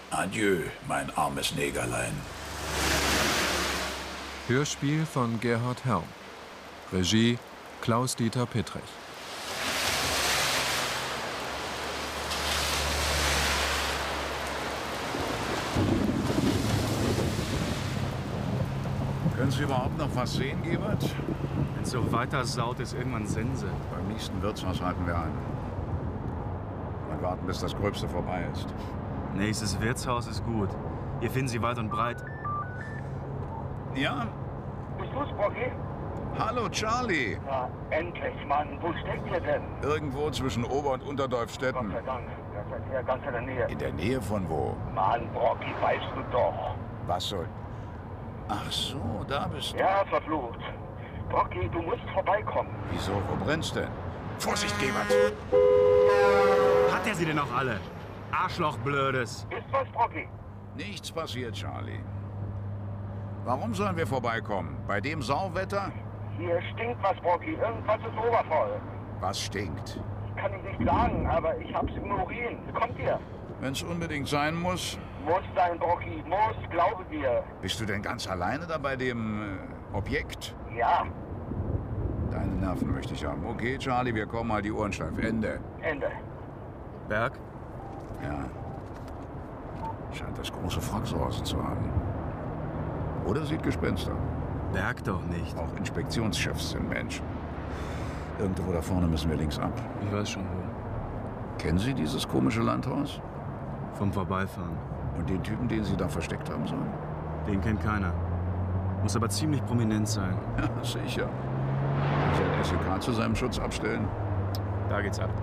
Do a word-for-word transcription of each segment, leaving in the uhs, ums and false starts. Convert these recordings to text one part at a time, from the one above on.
Adieu, mein armes Negerlein. Hörspiel von Gerhard Herrm. Regie Klaus-Dieter Pittrich. Können Sie überhaupt noch was sehen, Gebert? Wenn es so weiter saut, ist irgendwann Sense. Beim nächsten Wirtshaus halten wir an. Mal warten, bis das Gröbste vorbei ist. Nächstes Wirtshaus ist gut. Hier finden Sie weit und breit. Ja? Bist du's, Brocky? Hallo, Charlie. Na, endlich, Mann. Wo steckt ihr denn? Irgendwo zwischen Ober- und Gott Unterdorfstetten. sei Dank. Ihr seid ja ganz in der Nähe. In der Nähe von wo? Mann, Brocky, weißt du doch. Was soll... Ach so, da bist du. Ja, verflucht. Brocky, du musst vorbeikommen. Wieso? Wo brennst's denn? Vorsicht, Gebert! Hat er sie denn auch alle? Arschloch, Blödes. Ist was, Brocky? Nichts passiert, Charlie. Warum sollen wir vorbeikommen? Bei dem Sauwetter? Hier stinkt was, Brocky. Irgendwas ist obervoll. Was stinkt? Kann ich nicht sagen, aber ich hab's im Urin. Kommt ihr? Wenn's unbedingt sein muss. Muss sein, Brocky. Muss, glaube dir. Bist du denn ganz alleine da bei dem äh, Objekt? Ja, Deine Nerven möchte ich haben. Okay, Charlie, wir kommen mal die Ohren steif. Ende. Ende. Berg? Ja. Scheint das große Frackshorsen zu haben. Oder sieht Gespenster. Berg doch nicht. Auch Inspektionschefs sind Menschen. Irgendwo da vorne müssen wir links ab. Ich weiß schon wo. Kennen Sie dieses komische Landhaus? Vom Vorbeifahren. Und den Typen, den Sie da versteckt haben sollen? Den kennt keiner. Muss aber ziemlich prominent sein. Ja, sicher. Soll S E K zu seinem Schutz abstellen? Da geht's ab.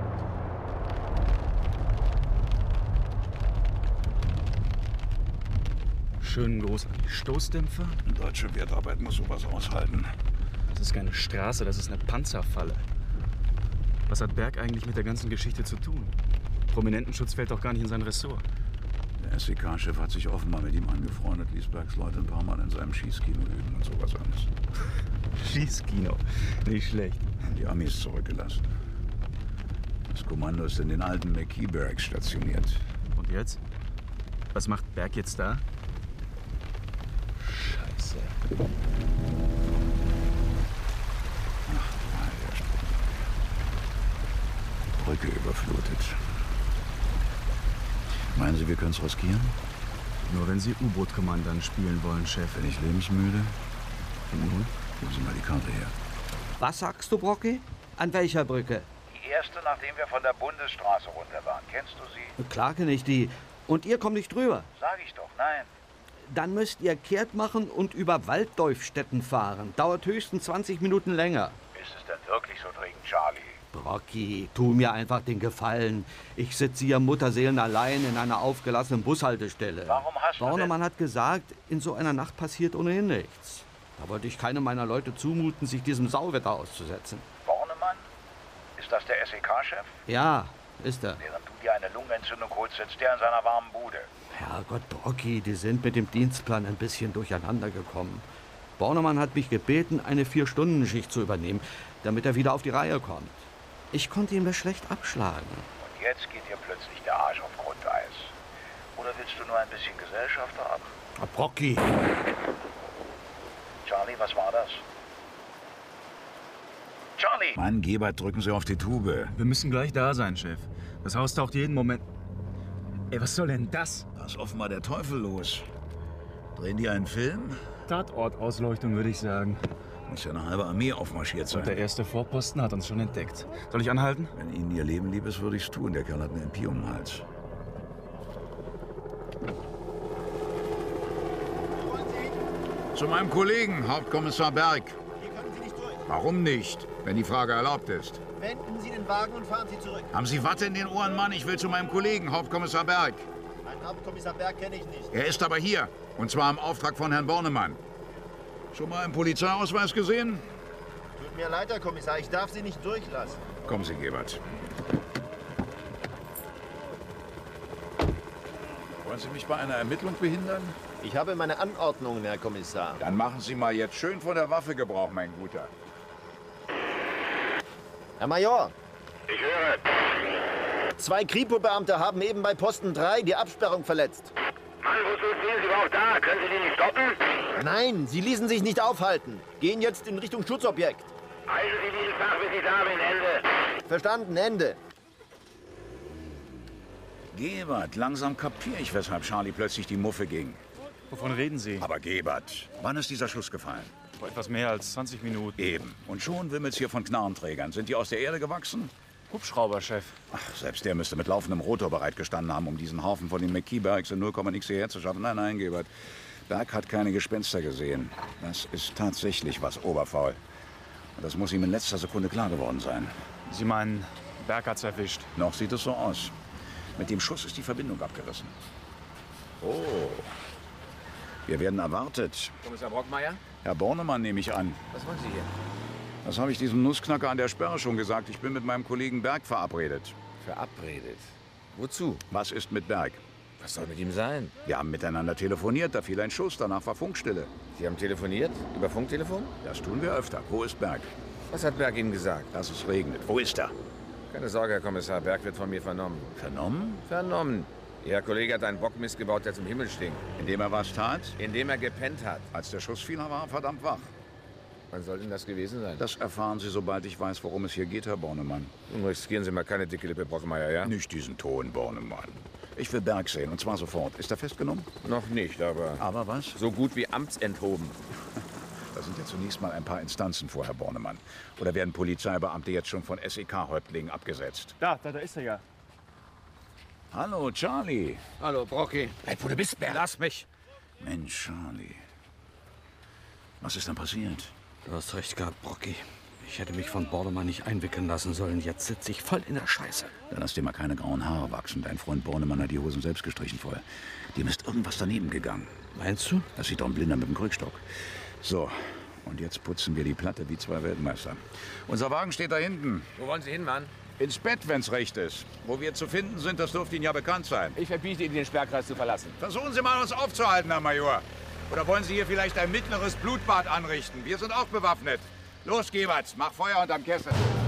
Schönen Gruß an die Stoßdämpfer. Eine deutsche Wertarbeit muss sowas aushalten. Das ist keine Straße, das ist eine Panzerfalle. Was hat Berg eigentlich mit der ganzen Geschichte zu tun? Prominentenschutz fällt doch gar nicht in sein Ressort. Der S E K-Chef hat sich offenbar mit ihm angefreundet, ließ Bergs Leute ein paar Mal in seinem Schießkino üben und sowas alles. Schießkino. Nicht schlecht. Haben die Amis zurückgelassen. Das Kommando ist in den alten McKee Barracks stationiert. Und jetzt? Was macht Berg jetzt da? Scheiße. Ach, der Brücke überflutet. Meinen Sie, wir können es riskieren? Nur wenn Sie U-Boot-Kommandant spielen wollen, Chef. Bin ich lebensmüde? Und nun? Geben Sie mal die Karte her. Was sagst du, Brocky? An welcher Brücke? Die erste, nachdem wir von der Bundesstraße runter waren. Kennst du sie? Klar kenne ich die. Und ihr kommt nicht drüber. Sag ich doch, nein. Dann müsst ihr kehrt machen und über Walddorfstetten fahren. Dauert höchstens zwanzig Minuten länger. Ist es denn wirklich so dringend, Charlie? Brocky, tu mir einfach den Gefallen. Ich sitze hier Mutterseelen allein in einer aufgelassenen Bushaltestelle. Warum hast du Bornemann hat gesagt, in so einer Nacht passiert ohnehin nichts. Da wollte ich keinem meiner Leute zumuten, sich diesem Sauwetter auszusetzen. Bornemann? Ist das der S E K-Chef? Ja, ist er. Während du dir eine Lungenentzündung holst, sitzt der in seiner warmen Bude. Herrgott, Brocky, die sind mit dem Dienstplan ein bisschen durcheinander gekommen. Bornemann hat mich gebeten, eine Vier-Stunden-Schicht zu übernehmen, damit er wieder auf die Reihe kommt. Ich konnte ihn mir schlecht abschlagen. Und jetzt geht dir plötzlich der Arsch auf Grundeis. Oder willst du nur ein bisschen Gesellschaft haben? Ah, Brocky! Charlie, was war das? Charlie! Mann, Gebert, drücken Sie auf die Tube. Wir müssen gleich da sein, Chef. Das Haus taucht jeden Moment... Ey, was soll denn das? Da ist offenbar der Teufel los. Drehen die einen Film? Tatortausleuchtung, würde ich sagen. Muss ja eine halbe Armee aufmarschiert sein. Und der erste Vorposten hat uns schon entdeckt. Soll ich anhalten? Wenn Ihnen Ihr Leben lieb ist, würde ich's tun. Der Kerl hat eine M P um den Hals. Zu meinem Kollegen, Hauptkommissar Berg. Hier können Sie nicht durch. Warum nicht, wenn die Frage erlaubt ist? Wenden Sie den Wagen und fahren Sie zurück. Haben Sie Watte in den Ohren, Mann? Ich will zu meinem Kollegen, Hauptkommissar Berg. Einen Hauptkommissar Berg kenne ich nicht. Er ist aber hier. Und zwar im Auftrag von Herrn Bornemann. Schon mal einen Polizeiausweis gesehen? Tut mir leid, Herr Kommissar, ich darf Sie nicht durchlassen. Kommen Sie, Gebert. Wollen Sie mich bei einer Ermittlung behindern? Ich habe meine Anordnungen, Herr Kommissar. Dann machen Sie mal jetzt schön von der Waffe Gebrauch, mein Guter. Herr Major! Ich höre. Zwei Kripo-Beamte haben eben bei Posten drei die Absperrung verletzt. Mann, wozu sind Sie überhaupt da? Können Sie die nicht stoppen? Nein, sie ließen sich nicht aufhalten. Gehen jetzt in Richtung Schutzobjekt. Halten Sie diesen Tag, bis ich da bin, Ende. Verstanden, Ende. Gebert, langsam kapiere ich, weshalb Charlie plötzlich die Muffe ging. Wovon reden Sie? Aber Gebert, wann ist dieser Schuss gefallen? Vor etwas mehr als zwanzig Minuten. Eben. Und schon wimmelt's hier von Knarrenträgern. Sind die aus der Erde gewachsen? Hubschrauberchef. Ach, selbst der müsste mit laufendem Rotor bereitgestanden haben, um diesen Haufen von den McKee-Bergs in null Komma nix hierher zu schaffen. Nein, nein, Gebert. Berg hat keine Gespenster gesehen. Das ist tatsächlich was oberfaul. Und das muss ihm in letzter Sekunde klar geworden sein. Sie meinen, Berg hat's erwischt? Noch sieht es so aus. Mit dem Schuss ist die Verbindung abgerissen. Oh. Wir werden erwartet. Kommissar Brockmeier? Herr Bornemann, nehme ich an. Was wollen Sie hier? Das habe ich diesem Nussknacker an der Sperre schon gesagt. Ich bin mit meinem Kollegen Berg verabredet. Verabredet? Wozu? Was ist mit Berg? Was soll mit ihm sein? Wir haben miteinander telefoniert, da fiel ein Schuss, danach war Funkstille. Sie haben telefoniert? Über Funktelefon? Das tun wir öfter. Wo ist Berg? Was hat Berg Ihnen gesagt? Dass es regnet. Wo ist er? Keine Sorge, Herr Kommissar. Berg wird von mir vernommen. Vernommen? Vernommen. Ihr Kollege hat einen Bock missgebaut, der zum Himmel stinkt. Indem er was tat? Indem er gepennt hat. Als der Schuss fiel, war er verdammt wach. Wann soll denn das gewesen sein? Das erfahren Sie, sobald ich weiß, worum es hier geht, Herr Bornemann. Nun riskieren Sie mal keine dicke Lippe, Brockmeier, ja? Nicht diesen Ton, Bornemann. Ich will Berg sehen, und zwar sofort. Ist er festgenommen? Noch nicht, aber... Aber was? So gut wie amtsenthoben. Da sind ja zunächst mal ein paar Instanzen vor, Herr Bornemann. Oder werden Polizeibeamte jetzt schon von S E K-Häuptlingen abgesetzt? Da, da, da ist er ja. Hallo, Charlie. Hallo, Brocky. Bleib, wo du bist, Berg. Lass mich. Mensch, Charlie. Was ist denn passiert? Du hast recht gehabt, Brocky. Ich hätte mich von Bornemann nicht einwickeln lassen sollen. Jetzt sitze ich voll in der Scheiße. Dann lass dir mal keine grauen Haare wachsen. Dein Freund Bornemann hat die Hosen selbst gestrichen vorher. Dem ist irgendwas daneben gegangen. Meinst du? Das sieht doch ein Blinder mit dem Krückstock. So, und jetzt putzen wir die Platte wie zwei Weltmeister. Unser Wagen steht da hinten. Wo wollen Sie hin, Mann? Ins Bett, wenn's recht ist. Wo wir zu finden sind, das dürfte Ihnen ja bekannt sein. Ich verbiete Ihnen, den Sperrkreis zu verlassen. Versuchen Sie mal, uns aufzuhalten, Herr Major. Oder wollen Sie hier vielleicht ein mittleres Blutbad anrichten? Wir sind auch bewaffnet. Los, Gebert, mach Feuer unterm Kessel.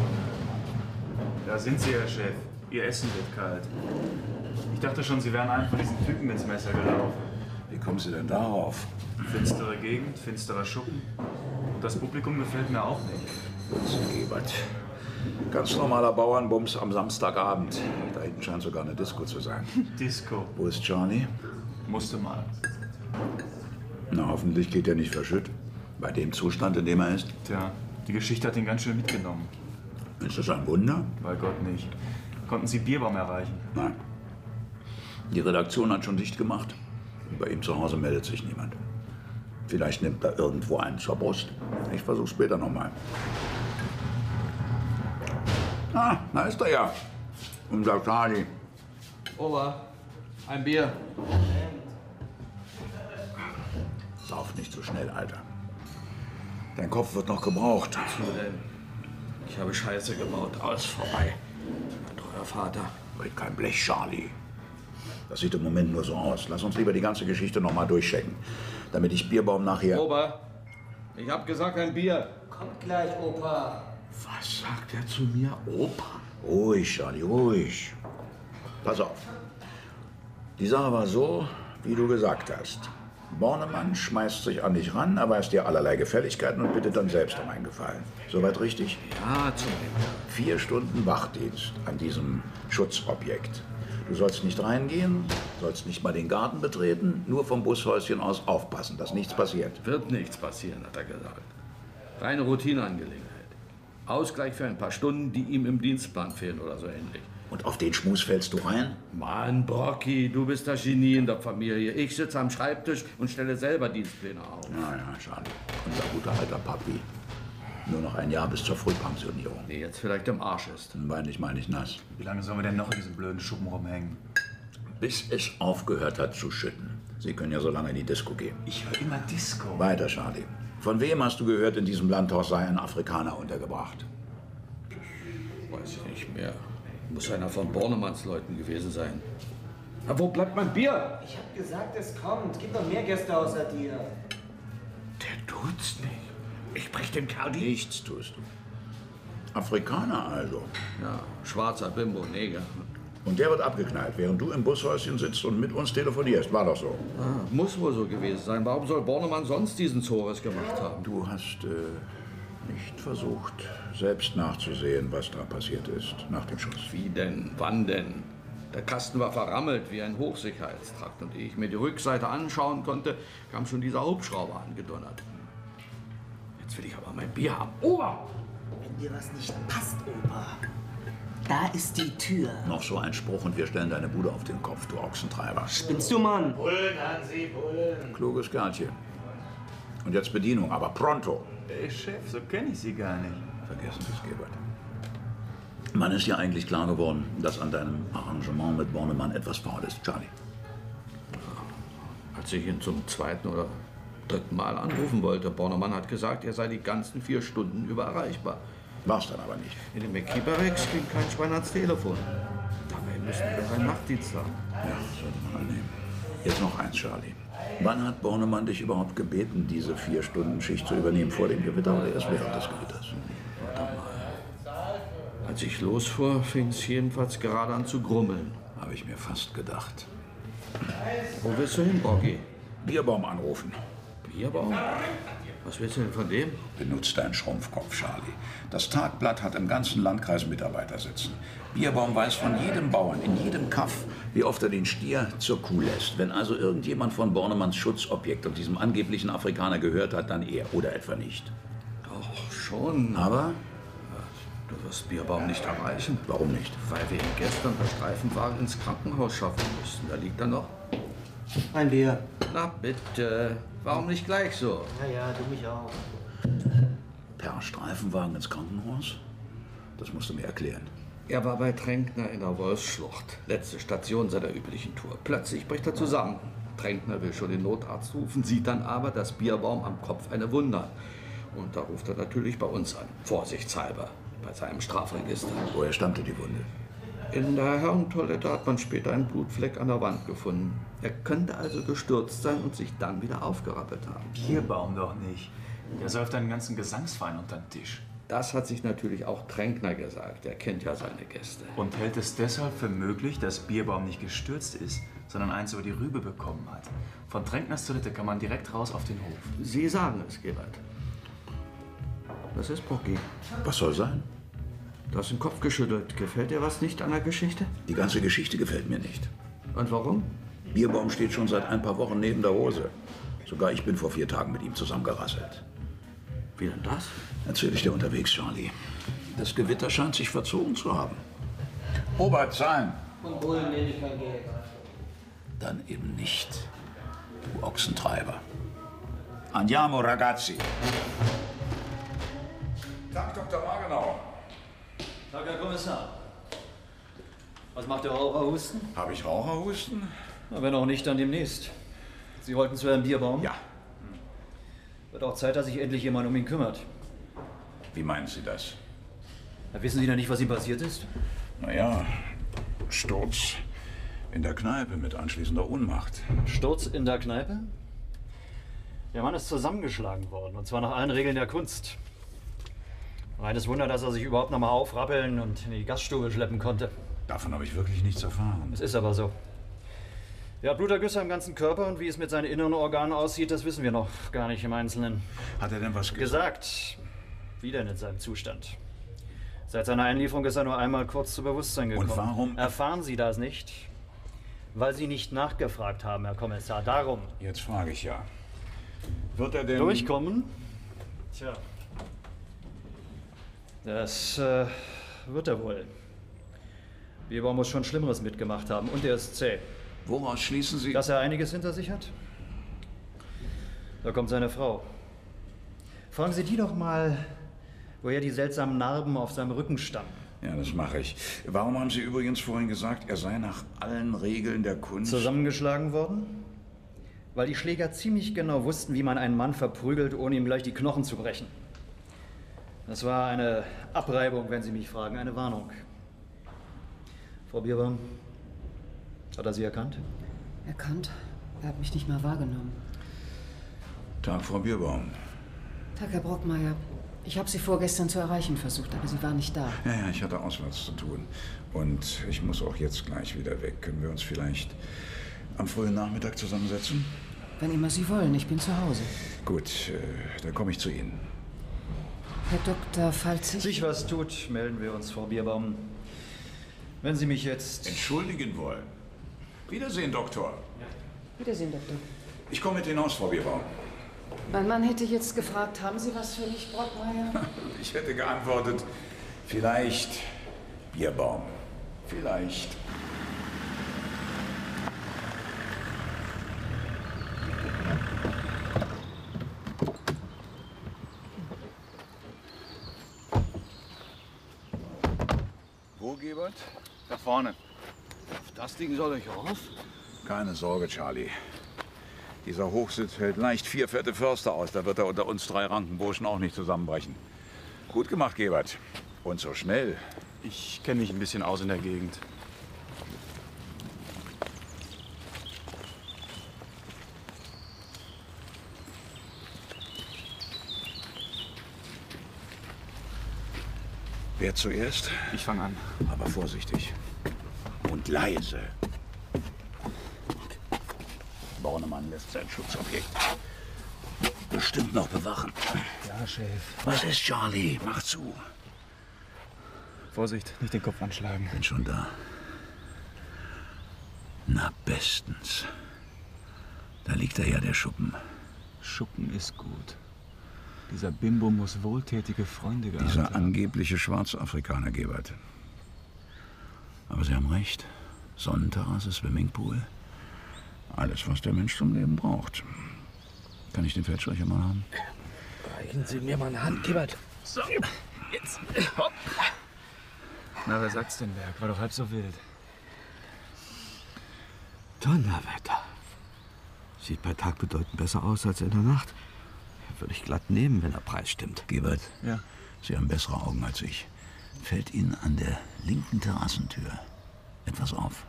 Da sind Sie, Herr Chef. Ihr Essen wird kalt. Ich dachte schon, Sie wären einem von diesen Typen ins Messer gelaufen. Wie kommen Sie denn darauf? Finstere Gegend, finsterer Schuppen. Und das Publikum gefällt mir auch nicht. So, Gebert. Ganz normaler Bauernbums am Samstagabend. Da hinten scheint sogar eine Disco zu sein. Disco. Wo ist Charlie? Musste mal. Na, hoffentlich geht er nicht verschütt. Bei dem Zustand, in dem er ist. Tja, die Geschichte hat ihn ganz schön mitgenommen. Ist das ein Wunder? Bei Gott nicht. Konnten Sie Bierbaum erreichen? Nein. Die Redaktion hat schon dicht gemacht. Bei ihm zu Hause meldet sich niemand. Vielleicht nimmt er irgendwo einen zur Brust. Ich versuche später nochmal. Ah, da ist er ja. Unser Charlie. Ober, ein Bier. Sauf nicht so schnell, Alter. Dein Kopf wird noch gebraucht. Wozu denn? Ich habe Scheiße gebaut. Alles vorbei. Mein treuer Vater. Red kein Blech, Charlie. Das sieht im Moment nur so aus. Lass uns lieber die ganze Geschichte noch mal durchchecken. Damit ich Bierbaum nachher... Ober, ich hab gesagt ein Bier. Kommt gleich, Opa. Was sagt er zu mir, Opa? Ruhig, Charlie, ruhig. Pass auf. Die Sache war so, wie du gesagt hast. Bornemann schmeißt sich an dich ran, erweist dir allerlei Gefälligkeiten und bittet dann selbst um einen Gefallen. Soweit richtig? Ja, zum Vier Stunden Wachdienst an diesem Schutzobjekt. Du sollst nicht reingehen, sollst nicht mal den Garten betreten, nur vom Bushäuschen aus aufpassen, dass nichts passiert. Wird nichts passieren, hat er gesagt. Reine Routineangelegenheit. Ausgleich für ein paar Stunden, die ihm im Dienstplan fehlen oder so ähnlich. Und auf den Schmus fällst du rein? Mann, Brocky, du bist das Genie in der Familie. Ich sitze am Schreibtisch und stelle selber Dienstpläne auf. Na ja, schade. Unser guter alter Papi. Nur noch ein Jahr bis zur Frühpensionierung. Der jetzt vielleicht im Arsch ist. Weinlich meine ich nass. Wie lange sollen wir denn noch in diesem blöden Schuppen rumhängen? Bis es aufgehört hat zu schütten. Sie können ja so lange in die Disco gehen. Ich höre immer Disco. Weiter, Charlie. Von wem hast du gehört, in diesem Landhaus sei ein Afrikaner untergebracht? Weiß ich nicht mehr. Muss einer von Bornemanns Leuten gewesen sein. Aber wo bleibt mein Bier? Ich hab gesagt, es kommt. Gibt noch mehr Gäste außer dir. Der tut's nicht. Ich brech dem Kerl die... Nichts tust du. Afrikaner also. Ja, schwarzer Bimbo, Neger. Und der wird abgeknallt, während du im Bushäuschen sitzt und mit uns telefonierst. War doch so. Ah, muss wohl so gewesen sein. Warum soll Bornemann sonst diesen Zores gemacht haben? Du hast äh, nicht versucht, selbst nachzusehen, was da passiert ist nach dem Schuss. Wie denn? Wann denn? Der Kasten war verrammelt wie ein Hochsicherheitstrakt. Und ehe ich mir die Rückseite anschauen konnte, kam schon dieser Hubschrauber angedonnert. Jetzt will ich aber mein Bier haben. Ober! Wenn dir was nicht passt, Opa, da ist die Tür. Noch so ein Spruch und wir stellen deine Bude auf den Kopf, du Ochsentreiber. Spinnst du, Mann? Bullen, Hansi, Bullen. Kluges Kerlchen. Und jetzt Bedienung, aber pronto. Ey, Chef, so kenne ich Sie gar nicht. Vergessen Sie es, Gebert. Man ist ja eigentlich klar geworden, dass an deinem Arrangement mit Bornemann etwas faul ist, Charlie. Als ich ihn zum zweiten oder dritten Mal anrufen wollte, Bornemann hat gesagt, er sei die ganzen vier Stunden über erreichbar. War's dann aber nicht. In den McKeeper-Rex ging kein Schwein ans Telefon. Dabei müssen wir doch einen Nachtdienst haben. Ja, sollte man annehmen. Jetzt noch eins, Charlie. Wann hat Bornemann dich überhaupt gebeten, diese vier Stunden Schicht zu übernehmen? Vor dem Gewitter oder erst während des Gewitters? Warte mal. Als ich losfuhr, fing es jedenfalls gerade an zu grummeln. Habe ich mir fast gedacht. Wo willst du hin, Borgi? Bierbaum anrufen. Bierbaum? Was willst du denn von dem? Benutzt deinen Schrumpfkopf, Charlie. Das Tagblatt hat im ganzen Landkreis Mitarbeiter sitzen. Bierbaum weiß von jedem Bauern, in jedem Kaff, wie oft er den Stier zur Kuh lässt. Wenn also irgendjemand von Bornemanns Schutzobjekt und diesem angeblichen Afrikaner gehört hat, dann er oder etwa nicht. Doch, schon. Aber? Du wirst Bierbaum nicht erreichen. Warum nicht? Weil wir ihn gestern per Streifenwagen ins Krankenhaus schaffen mussten. Da liegt er noch. Ein Bier. Na bitte. Warum nicht gleich so? Ja, ja, du mich auch. Per Streifenwagen ins Krankenhaus? Das musst du mir erklären. Er war bei Tränkner in der Wolfsschlucht. Letzte Station seiner üblichen Tour. Plötzlich bricht er zusammen. Tränkner will schon den Notarzt rufen, sieht dann aber, dass Bierbaum am Kopf eine Wunde hat. Und da ruft er natürlich bei uns an. Vorsichtshalber. Bei seinem Strafregister. Woher stammte die Wunde? In der Herrentoilette hat man später einen Blutfleck an der Wand gefunden. Er könnte also gestürzt sein und sich dann wieder aufgerappelt haben. Bierbaum doch nicht. Der säuft einen ganzen Gesangsverein unter den Tisch. Das hat sich natürlich auch Tränkner gesagt. Er kennt ja seine Gäste. Und hält es deshalb für möglich, dass Bierbaum nicht gestürzt ist, sondern eins über die Rübe bekommen hat. Von Tränkners Toilette kann man direkt raus auf den Hof. Sie sagen es, Gebert. Was ist, Brocki? Was soll sein? Du hast den Kopf geschüttelt. Gefällt dir was nicht an der Geschichte? Die ganze Geschichte gefällt mir nicht. Und warum? Bierbaum steht schon seit ein paar Wochen neben der Hose. Sogar ich bin vor vier Tagen mit ihm zusammengerasselt. Wie denn das? Erzähl ich dir unterwegs, Charlie. Das Gewitter scheint sich verzogen zu haben. Ober, zahlen. Von Bullen nehme ich kein Geld. Dann eben nicht, du Ochsentreiber. Andiamo, ragazzi. Tag, Doktor Wagenau. Tag, Herr Kommissar. Was macht der Raucherhusten? Habe ich Raucherhusten? Na, wenn auch nicht, dann demnächst. Sie wollten zu Herrn Bierbaum? Ja. Wird auch Zeit, dass sich endlich jemand um ihn kümmert. Wie meinen Sie das? Na, wissen Sie denn nicht, was ihm passiert ist? Naja, Sturz in der Kneipe mit anschließender Ohnmacht. Sturz in der Kneipe? Der Mann ist zusammengeschlagen worden, und zwar nach allen Regeln der Kunst. Reines Wunder, dass er sich überhaupt noch mal aufrappeln und in die Gaststube schleppen konnte. Davon habe ich wirklich nichts erfahren. Es ist aber so. Er hat Blutergüsse am ganzen Körper, und wie es mit seinen inneren Organen aussieht, das wissen wir noch gar nicht im Einzelnen. Hat er denn was gesagt? Gesagt. Wie denn in seinem Zustand? Seit seiner Einlieferung ist er nur einmal kurz zu Bewusstsein gekommen. Und warum? Erfahren Sie das nicht? Weil Sie nicht nachgefragt haben, Herr Kommissar. Darum. Jetzt frage ich ja. Wird er denn... Durchkommen? Tja. Das äh, wird er wohl. Bierbaum muss schon Schlimmeres mitgemacht haben, und er ist zäh. Woraus schließen Sie... Dass er einiges hinter sich hat? Da kommt seine Frau. Fragen Sie die doch mal, woher die seltsamen Narben auf seinem Rücken stammen. Ja, das mache ich. Warum haben Sie übrigens vorhin gesagt, er sei nach allen Regeln der Kunst... Zusammengeschlagen worden? Weil die Schläger ziemlich genau wussten, wie man einen Mann verprügelt, ohne ihm gleich die Knochen zu brechen. Das war eine Abreibung, wenn Sie mich fragen, eine Warnung. Frau Bierbaum, hat er Sie erkannt? Erkannt? Er hat mich nicht mal wahrgenommen. Tag, Frau Bierbaum. Tag, Herr Brockmeier. Ich habe Sie vorgestern zu erreichen versucht, aber Sie waren nicht da. Ja, ja, ich hatte auswärts zu tun. Und ich muss auch jetzt gleich wieder weg. Können wir uns vielleicht am frühen Nachmittag zusammensetzen? Wenn immer Sie wollen, ich bin zu Hause. Gut, äh, dann komme ich zu Ihnen. Herr Doktor, falls sich... sich was tut, melden wir uns, Frau Bierbaum. Wenn Sie mich jetzt... entschuldigen wollen. Wiedersehen, Doktor. Wiedersehen, Doktor. Ich komme mit hinaus, Frau Bierbaum. Mein Mann hätte jetzt gefragt, haben Sie was für mich, Brockmeier? Ich hätte geantwortet, vielleicht Bierbaum. Vielleicht. Wo, Gebert? Da vorne. Auf das Ding soll ich rauf? Keine Sorge, Charlie. Dieser Hochsitz hält leicht vier fette Förster aus. Da wird er unter uns drei Rankenburschen auch nicht zusammenbrechen. Gut gemacht, Gebert. Und so schnell. Ich kenne mich ein bisschen aus in der Gegend. Wer zuerst? Ich fange an. Aber vorsichtig. Und leise. Bornemann lässt sein Schutzobjekt bestimmt noch bewachen. Ja, Chef. Was ist, Charlie? Mach zu. Vorsicht, nicht den Kopf anschlagen. Bin schon da. Na, bestens. Da liegt er ja, der Schuppen. Schuppen ist gut. Dieser Bimbo muss wohltätige Freunde gehabt haben. Dieser angebliche Schwarzafrikaner, Gebert. Aber Sie haben recht. Sonnenterrasse, Swimmingpool. Alles, was der Mensch zum Leben braucht. Kann ich den Feldstecher mal haben? Reichen Sie mir mal eine Hand, Gebert. So, jetzt. Hopp. Na, wer sagt's denn, Berg? War doch halb so wild. Donnerwetter. Sieht bei Tag bedeutend besser aus als in der Nacht. Würde ich glatt nehmen, wenn der Preis stimmt. Gebert, ja. Sie haben bessere Augen als ich. Fällt Ihnen an der linken Terrassentür etwas auf?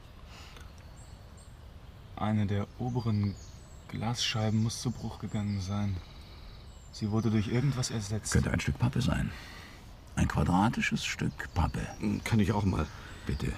Eine der oberen Glasscheiben muss zu Bruch gegangen sein. Sie wurde durch irgendwas ersetzt. Könnte ein Stück Pappe sein. Ein quadratisches Stück Pappe. Kann ich auch mal. Bitte.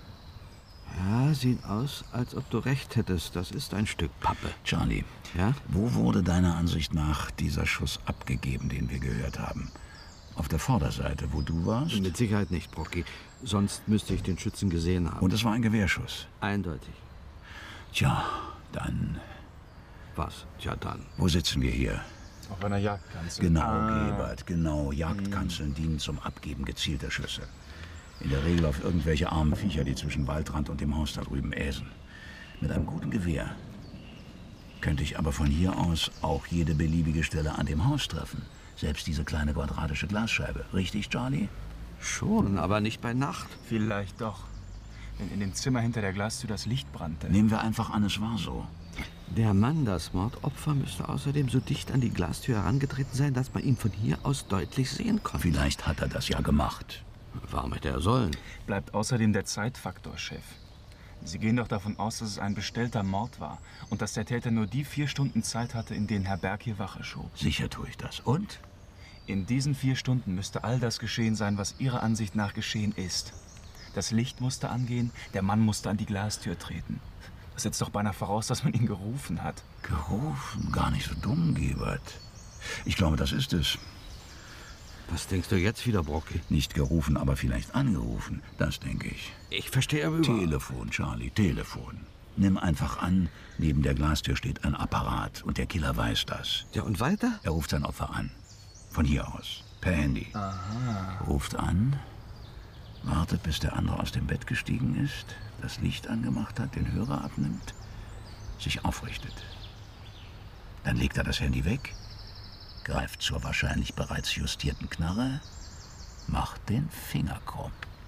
Ja, sieht aus, als ob du recht hättest. Das ist ein Stück Pappe. Charlie, ja? Wo wurde deiner Ansicht nach dieser Schuss abgegeben, den wir gehört haben? Auf der Vorderseite, wo du warst? Mit Sicherheit nicht, Brocky. Sonst müsste ich den Schützen gesehen haben. Und es war ein Gewehrschuss? Eindeutig. Tja, dann... Was? Tja, dann. Wo sitzen wir hier? Auf einer Jagdkanzel. Genau, ah. Gebert, genau. Jagdkanzeln mm. dienen zum Abgeben gezielter Schüsse. In der Regel auf irgendwelche armen Viecher, die zwischen Waldrand und dem Haus da drüben äsen. Mit einem guten Gewehr könnte ich aber von hier aus auch jede beliebige Stelle an dem Haus treffen. Selbst diese kleine quadratische Glasscheibe. Richtig, Charlie? Schon, aber nicht bei Nacht. Vielleicht doch. Wenn in dem Zimmer hinter der Glastür das Licht brannte. Nehmen wir einfach an, es war so. Der Mann, das Mordopfer, müsste außerdem so dicht an die Glastür herangetreten sein, dass man ihn von hier aus deutlich sehen konnte. Vielleicht hat er das ja gemacht. Warum hätte er sollen? Bleibt außerdem der Zeitfaktor, Chef. Sie gehen doch davon aus, dass es ein bestellter Mord war und dass der Täter nur die vier Stunden Zeit hatte, in denen Herr Berg hier Wache schob. Sicher tue ich das. Und? In diesen vier Stunden müsste all das geschehen sein, was Ihrer Ansicht nach geschehen ist. Das Licht musste angehen, der Mann musste an die Glastür treten. Das setzt doch beinahe voraus, dass man ihn gerufen hat. Gerufen? Gar nicht so dumm, Gebert. Ich glaube, das ist es. Was denkst du jetzt wieder, Brocky? Nicht gerufen, aber vielleicht angerufen. Das denke ich. Ich verstehe aber überhaupt. Telefon, Charlie, Telefon. Nimm einfach an, neben der Glastür steht ein Apparat und der Killer weiß das. Ja, und weiter? Er ruft sein Opfer an. Von hier aus. Per Handy. Aha. Ruft an, wartet, bis der andere aus dem Bett gestiegen ist, das Licht angemacht hat, den Hörer abnimmt, sich aufrichtet. Dann legt er das Handy weg, greift zur wahrscheinlich bereits justierten Knarre, macht den Finger krumm.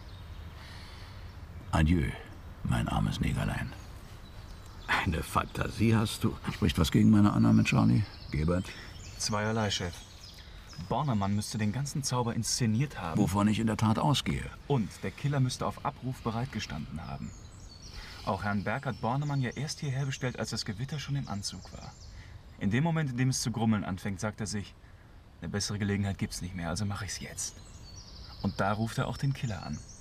Adieu, mein armes Negerlein. Eine Fantasie hast du. Spricht was gegen meine Annahme, Charlie? Gebert? Zweierlei, Chef. Bornemann müsste den ganzen Zauber inszeniert haben. Wovon ich in der Tat ausgehe. Und der Killer müsste auf Abruf bereitgestanden haben. Auch Herrn Berg hat Bornemann ja erst hierher bestellt, als das Gewitter schon im Anzug war. In dem Moment, in dem es zu grummeln anfängt, sagt er sich, eine bessere Gelegenheit gibt's nicht mehr, also mache ich's jetzt. Und da ruft er auch den Killer an.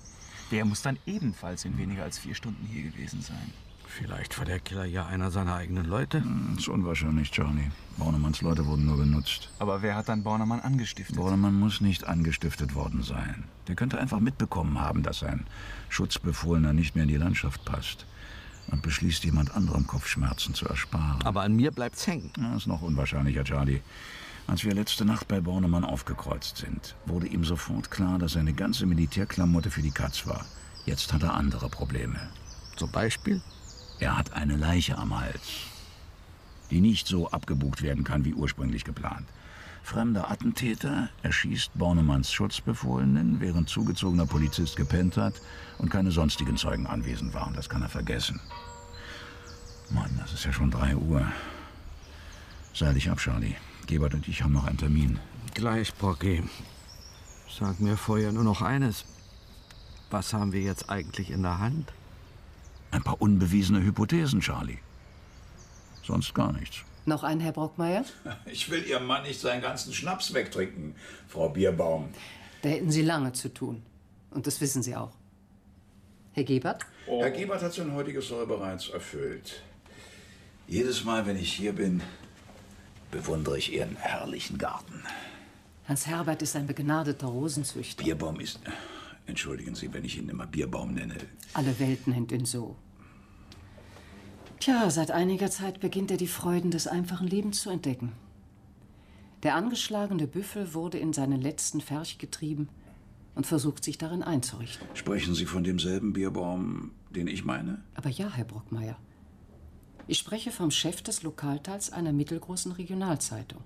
Der muss dann ebenfalls in weniger als vier Stunden hier gewesen sein. Vielleicht war der Killer ja einer seiner eigenen Leute. Hm, ist unwahrscheinlich, Charlie. Bornemanns Leute wurden nur benutzt. Aber wer hat dann Bornemann angestiftet? Bornemann muss nicht angestiftet worden sein. Der könnte einfach mitbekommen haben, dass sein Schutzbefohlener nicht mehr in die Landschaft passt. Und beschließt, jemand anderem Kopfschmerzen zu ersparen. Aber an mir bleibt's hängen. Das ist noch unwahrscheinlicher, Charlie. Als wir letzte Nacht bei Bornemann aufgekreuzt sind, wurde ihm sofort klar, dass seine ganze Militärklamotte für die Katz war. Jetzt hat er andere Probleme. Zum Beispiel? Er hat eine Leiche am Hals, die nicht so abgebucht werden kann wie ursprünglich geplant. Fremder Attentäter erschießt Bornemanns Schutzbefohlenen, während zugezogener Polizist gepennt hat und keine sonstigen Zeugen anwesend waren. Das kann er vergessen. Mann, das ist ja schon drei Uhr. Seil dich ab, Charlie. Gebert und ich haben noch einen Termin. Gleich, Brocky. Sag mir vorher nur noch eines. Was haben wir jetzt eigentlich in der Hand? Ein paar unbewiesene Hypothesen, Charlie. Sonst gar nichts. Noch ein, Herr Brockmeier? Ich will Ihrem Mann nicht seinen ganzen Schnaps wegtrinken, Frau Bierbaum. Da hätten Sie lange zu tun. Und das wissen Sie auch. Herr Gebert? Oh. Herr Gebert hat sein heutiges Soll bereits erfüllt. Jedes Mal, wenn ich hier bin, bewundere ich Ihren herrlichen Garten. Hans Herbert ist ein begnadeter Rosenzüchter. Bierbaum ist... Entschuldigen Sie, wenn ich ihn immer Bierbaum nenne. Alle Welten nennt ihn so. Tja, seit einiger Zeit beginnt er die Freuden des einfachen Lebens zu entdecken. Der angeschlagene Büffel wurde in seinen letzten Pferch getrieben und versucht, sich darin einzurichten. Sprechen Sie von demselben Bierbaum, den ich meine? Aber ja, Herr Brockmeier. Ich spreche vom Chef des Lokalteils einer mittelgroßen Regionalzeitung.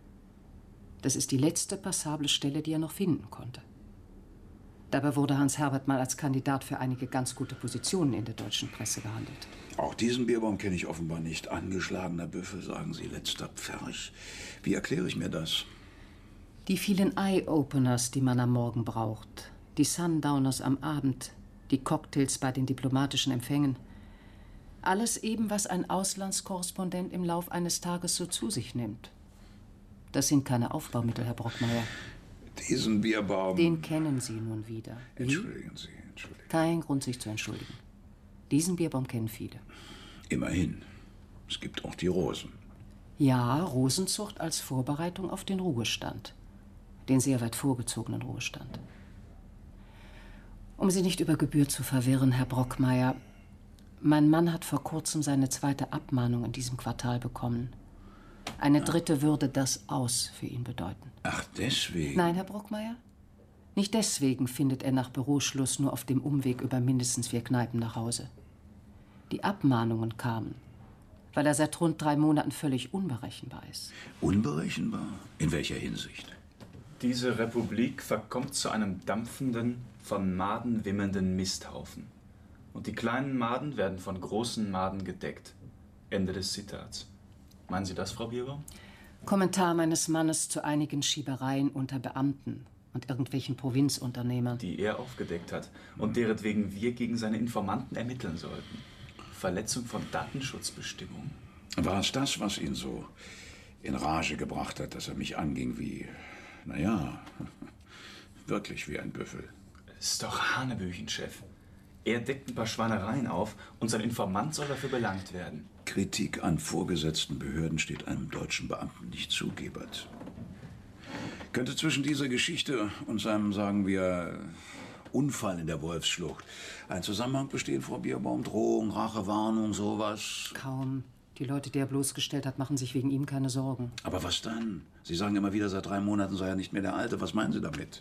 Das ist die letzte passable Stelle, die er noch finden konnte. Dabei wurde Hans Herbert mal als Kandidat für einige ganz gute Positionen in der deutschen Presse gehandelt. Auch diesen Bierbaum kenne ich offenbar nicht. Angeschlagener Büffel, sagen Sie, letzter Pferch. Wie erkläre ich mir das? Die vielen Eye-Openers, die man am Morgen braucht. Die Sundowners am Abend. Die Cocktails bei den diplomatischen Empfängen. Alles eben, was ein Auslandskorrespondent im Lauf eines Tages so zu sich nimmt. Das sind keine Aufbaumittel, Herr Brockmeier. Diesen Bierbaum... Den kennen Sie nun wieder. Wie? Entschuldigen Sie, entschuldigen. Kein Grund, sich zu entschuldigen. Diesen Bierbaum kennen viele. Immerhin. Es gibt auch die Rosen. Ja, Rosenzucht als Vorbereitung auf den Ruhestand. Den sehr weit vorgezogenen Ruhestand. Um Sie nicht über Gebühr zu verwirren, Herr Brockmeier, mein Mann hat vor kurzem seine zweite Abmahnung in diesem Quartal bekommen. Eine dritte würde das Aus für ihn bedeuten. Ach, deswegen? Nein, Herr Brockmeier. Nicht deswegen findet er nach Büroschluss nur auf dem Umweg über mindestens vier Kneipen nach Hause. Die Abmahnungen kamen, weil er seit rund drei Monaten völlig unberechenbar ist. Unberechenbar? In welcher Hinsicht? Diese Republik verkommt zu einem dampfenden, von Maden wimmelnden Misthaufen. Und die kleinen Maden werden von großen Maden gedeckt. Ende des Zitats. Meinen Sie das, Frau Bierbaum? Kommentar meines Mannes zu einigen Schiebereien unter Beamten und irgendwelchen Provinzunternehmern. Die er aufgedeckt hat und deretwegen wir gegen seine Informanten ermitteln sollten. Verletzung von Datenschutzbestimmungen. War es das, was ihn so in Rage gebracht hat, dass er mich anging wie, naja, wirklich wie ein Büffel? Das ist doch Hanebüchen, Chef. Er deckt ein paar Schweinereien auf und sein Informant soll dafür belangt werden. Kritik an vorgesetzten Behörden steht einem deutschen Beamten nicht zu, Gebert. Könnte zwischen dieser Geschichte und seinem, sagen wir, Unfall in der Wolfsschlucht ein Zusammenhang bestehen, Frau Bierbaum? Drohung, Rache, Warnung, sowas? Kaum. Die Leute, die er bloßgestellt hat, machen sich wegen ihm keine Sorgen. Aber was dann? Sie sagen immer wieder, seit drei Monaten sei er nicht mehr der Alte. Was meinen Sie damit?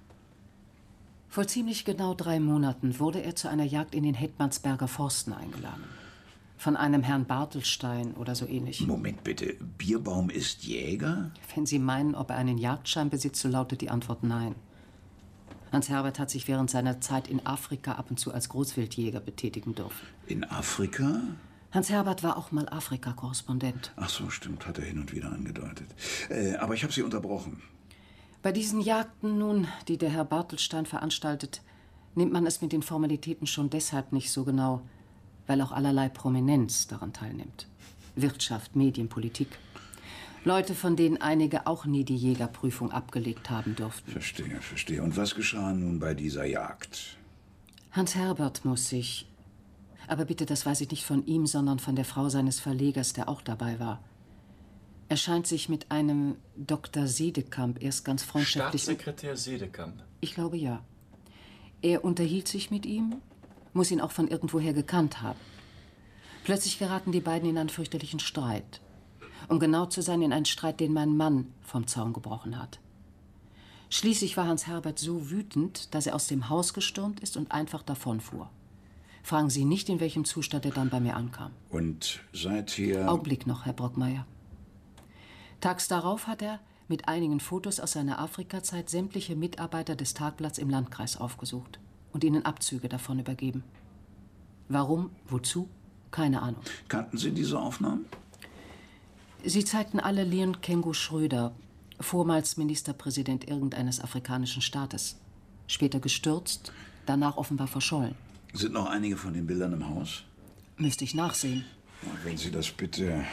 Vor ziemlich genau drei Monaten wurde er zu einer Jagd in den Hetmansberger Forsten eingeladen. Von einem Herrn Bartelstein oder so ähnlich. Moment bitte, Bierbaum ist Jäger? Wenn Sie meinen, ob er einen Jagdschein besitzt, so lautet die Antwort nein. Hans Herbert hat sich während seiner Zeit in Afrika ab und zu als Großwildjäger betätigen dürfen. In Afrika? Hans Herbert war auch mal Afrika-Korrespondent. Ach so, stimmt, hat er hin und wieder angedeutet. Äh, aber ich habe Sie unterbrochen. Bei diesen Jagden nun, die der Herr Bartelstein veranstaltet, nimmt man es mit den Formalitäten schon deshalb nicht so genau, weil auch allerlei Prominenz daran teilnimmt. Wirtschaft, Medien, Politik. Leute, von denen einige auch nie die Jägerprüfung abgelegt haben dürften. Verstehe, verstehe. Und was geschah nun bei dieser Jagd? Hans Herbert muss sich... Aber bitte, das weiß ich nicht von ihm, sondern von der Frau seines Verlegers, der auch dabei war. Er scheint sich mit einem Doktor Sedekamp erst ganz freundschaftlich... Staatssekretär Sedekamp? Ich glaube, ja. Er unterhielt sich mit ihm, muss ihn auch von irgendwoher gekannt haben. Plötzlich geraten die beiden in einen fürchterlichen Streit. Um genau zu sein, in einen Streit, den mein Mann vom Zaun gebrochen hat. Schließlich war Hans Herbert so wütend, dass er aus dem Haus gestürmt ist und einfach davonfuhr. Fragen Sie nicht, in welchem Zustand er dann bei mir ankam. Und seither... Augenblick noch, Herr Brockmeier. Tags darauf hat er mit einigen Fotos aus seiner Afrikazeit sämtliche Mitarbeiter des Tagblatts im Landkreis aufgesucht und ihnen Abzüge davon übergeben. Warum, wozu? Keine Ahnung. Kannten Sie diese Aufnahmen? Sie zeigten alle Leon Kengo Schröder, vormals Ministerpräsident irgendeines afrikanischen Staates. Später gestürzt, danach offenbar verschollen. Sind noch einige von den Bildern im Haus? Müsste ich nachsehen. Ja, wenn Sie das bitte...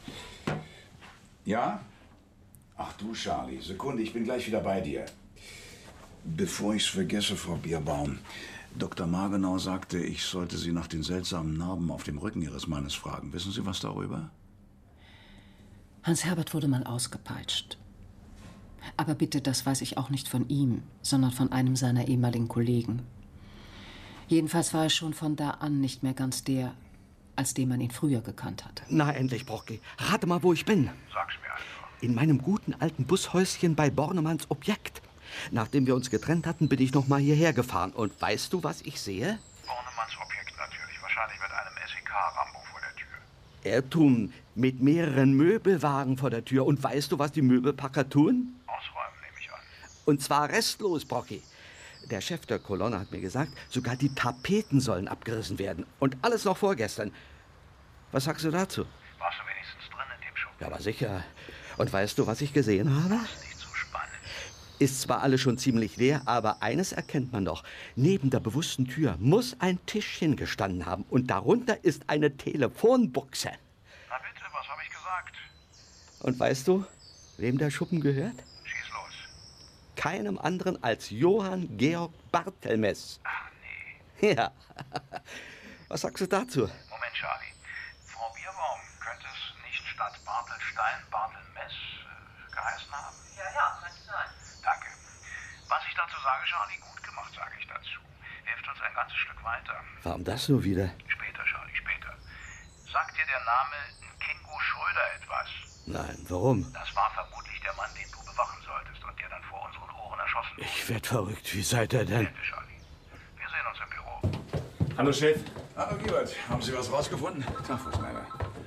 Ja? Ach du, Charlie. Sekunde, ich bin gleich wieder bei dir. Bevor ich's vergesse, Frau Bierbaum. Doktor Margenau sagte, ich sollte Sie nach den seltsamen Narben auf dem Rücken Ihres Mannes fragen. Wissen Sie was darüber? Hans Herbert wurde mal ausgepeitscht. Aber bitte, das weiß ich auch nicht von ihm, sondern von einem seiner ehemaligen Kollegen. Jedenfalls war er schon von da an nicht mehr ganz der, als den man ihn früher gekannt hatte. Na, endlich, Brocky. Rate mal, wo ich bin. Sag's mir einfach. In meinem guten alten Bushäuschen bei Bornemanns Objekt. Nachdem wir uns getrennt hatten, bin ich noch mal hierher gefahren. Und weißt du, was ich sehe? Bornemanns Objekt natürlich. Wahrscheinlich mit einem S E K-Rambo vor der Tür. Irrtum. Mit mehreren Möbelwagen vor der Tür. Und weißt du, was die Möbelpacker tun? Ausräumen, nehme ich an. Und zwar restlos, Brocky. Der Chef der Kolonne hat mir gesagt, sogar die Tapeten sollen abgerissen werden. Und alles noch vorgestern. Was sagst du dazu? Warst du wenigstens drin in dem Schuppen? Ja, aber sicher. Und weißt du, was ich gesehen habe? Das ist nicht so spannend. Ist zwar alles schon ziemlich leer, aber eines erkennt man doch. Neben der bewussten Tür muss ein Tischchen gestanden haben. Und darunter ist eine Telefonbuchse. Na bitte, was habe ich gesagt? Und weißt du, wem der Schuppen gehört? Schieß los. Keinem anderen als Johann Georg Barthelmess. Ach nee. Ja. Was sagst du dazu? Moment, Charlie. Frau Bierbaum, könnte es nicht statt Bartelstein Bartelmess äh, geheißen haben? Ja, ja, könnte sein. Danke. Was ich dazu sage, Charlie, gut gemacht, sage ich dazu. Hilft uns ein ganzes Stück weiter. Warum das nur wieder? Später, Charlie, später. Sagt dir der Name Kengo Schröder etwas? Nein, warum? Das war vermutlich der Mann, den du bewachen solltest und der dann vor unseren Ohren erschossen wurde. Ich werd verrückt. Wie seid ihr denn? Bitte, Charlie. Wir sehen uns im Büro. Hallo, Chef. Hallo, Giebert. Haben Sie was rausgefunden? Tag, Frau Schneider.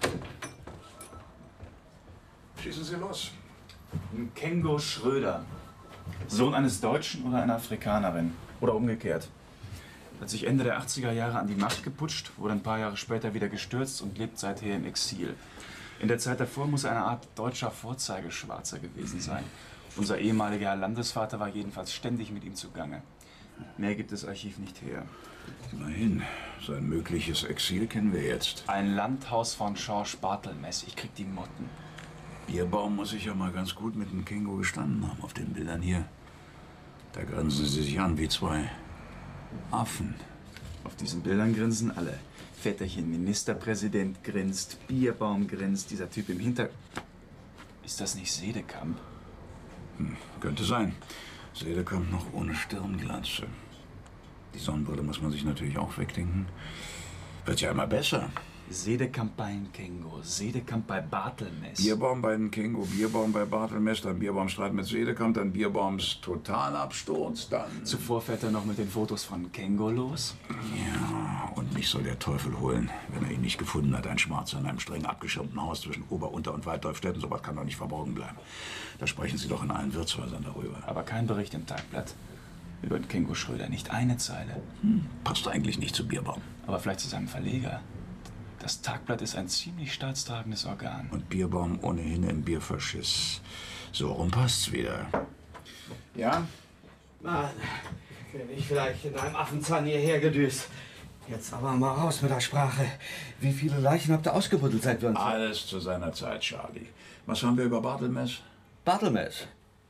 Schießen Sie los. Kengo Schröder. Sohn eines Deutschen oder einer Afrikanerin. Oder umgekehrt. Hat sich Ende der achtziger Jahre an die Macht geputscht, wurde ein paar Jahre später wieder gestürzt und lebt seither im Exil. In der Zeit davor muss er eine Art deutscher Vorzeigeschwarzer gewesen sein. Unser ehemaliger Landesvater war jedenfalls ständig mit ihm zugange. Mehr gibt das Archiv nicht her. Immerhin, sein mögliches Exil kennen wir jetzt. Ein Landhaus von Schorsch Bartelmess. Ich krieg die Motten. Bierbaum muss sich ja mal ganz gut mit dem Kengo gestanden haben auf den Bildern hier. Da grinsen sie sich an wie zwei Affen. Auf diesen Bildern grinsen alle. Väterchen Ministerpräsident grinst, Bierbaum grinst, dieser Typ im Hinter... Ist das nicht Sedekamp? Hm, könnte sein. Sedekamp noch ohne Stirnglatze. Die Sonnenbrille muss man sich natürlich auch wegdenken. Wird ja immer besser. Sedekamp bei Kengo, Sedekamp bei Bartelmess. Bierbaum bei den Kengo, Bierbaum bei Bartelmess, dann Bierbaumstreit mit Sedekamp, dann Bierbaums Totalabsturz, dann... Zuvor fährt er noch mit den Fotos von Kengo los. Ja, und mich soll der Teufel holen, wenn er ihn nicht gefunden hat. Ein Schwarzer in einem streng abgeschirmten Haus zwischen Ober-, Unter- und Waldorfstädten. Sowas kann doch nicht verborgen bleiben. Da sprechen Sie doch in allen Wirtshäusern darüber. Aber kein Bericht im Tagblatt. Über den Kengo Schröder, nicht eine Zeile. Hm, passt eigentlich nicht zu Bierbaum. Aber vielleicht zu seinem Verleger. Das Tagblatt ist ein ziemlich staatstragendes Organ. Und Bierbaum ohnehin im Bierverschiss. So rum passt's wieder. Ja? Mann, bin ich vielleicht in einem Affenzahn hierher gedüst. Jetzt aber mal raus mit der Sprache. Wie viele Leichen habt ihr ausgebuddelt, seit wir uns... Alles zu seiner Zeit, Charlie. Was haben wir über Bartelmess? Bartelmess?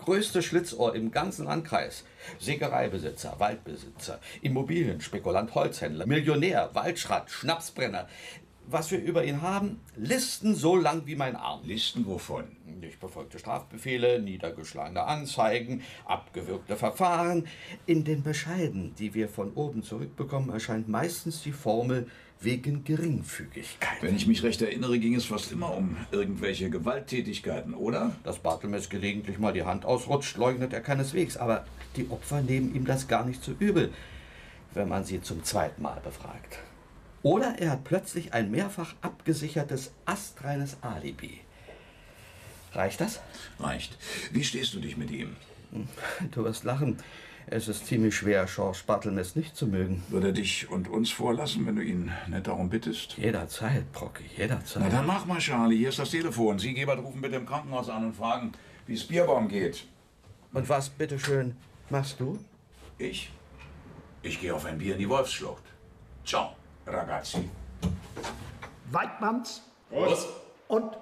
Größte Schlitzohr im ganzen Landkreis. Sägereibesitzer, Waldbesitzer, Immobilienspekulant, Holzhändler, Millionär, Waldschrat, Schnapsbrenner. Was wir über ihn haben, Listen so lang wie mein Arm. Listen wovon? Nicht befolgte Strafbefehle, niedergeschlagene Anzeigen, abgewürgte Verfahren. In den Bescheiden, die wir von oben zurückbekommen, erscheint meistens die Formel wegen Geringfügigkeit. Wenn ich mich recht erinnere, ging es fast immer um irgendwelche Gewalttätigkeiten, oder? Dass Bartelmes gelegentlich mal die Hand ausrutscht, leugnet er keineswegs. Aber die Opfer nehmen ihm das gar nicht so übel, wenn man sie zum zweiten Mal befragt. Oder er hat plötzlich ein mehrfach abgesichertes, astreines Alibi. Reicht das? Reicht. Wie stehst du dich mit ihm? Du wirst lachen. Es ist ziemlich schwer, Georges Bartelmes nicht zu mögen. Würde er dich und uns vorlassen, wenn du ihn nicht darum bittest? Jederzeit, Brocky, jederzeit. Na dann mach mal, Charlie. Hier ist das Telefon. Sie, Gebert, rufen bitte im Krankenhaus an und fragen, wie es Bierbaum geht. Und was, bitteschön, machst du? Ich? Ich gehe auf ein Bier in die Wolfsschlucht. Ciao, ragazzi. Weidmanns? Prost. Und?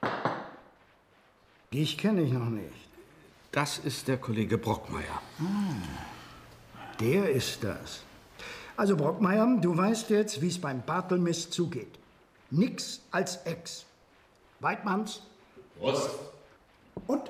Dich kenne ich noch nicht. Das ist der Kollege Brockmeier. Ah, der ist das. Also Brockmeier, du weißt jetzt, wie es beim Bartelmes zugeht. Nix als Ex. Weidmanns? Prost. Und?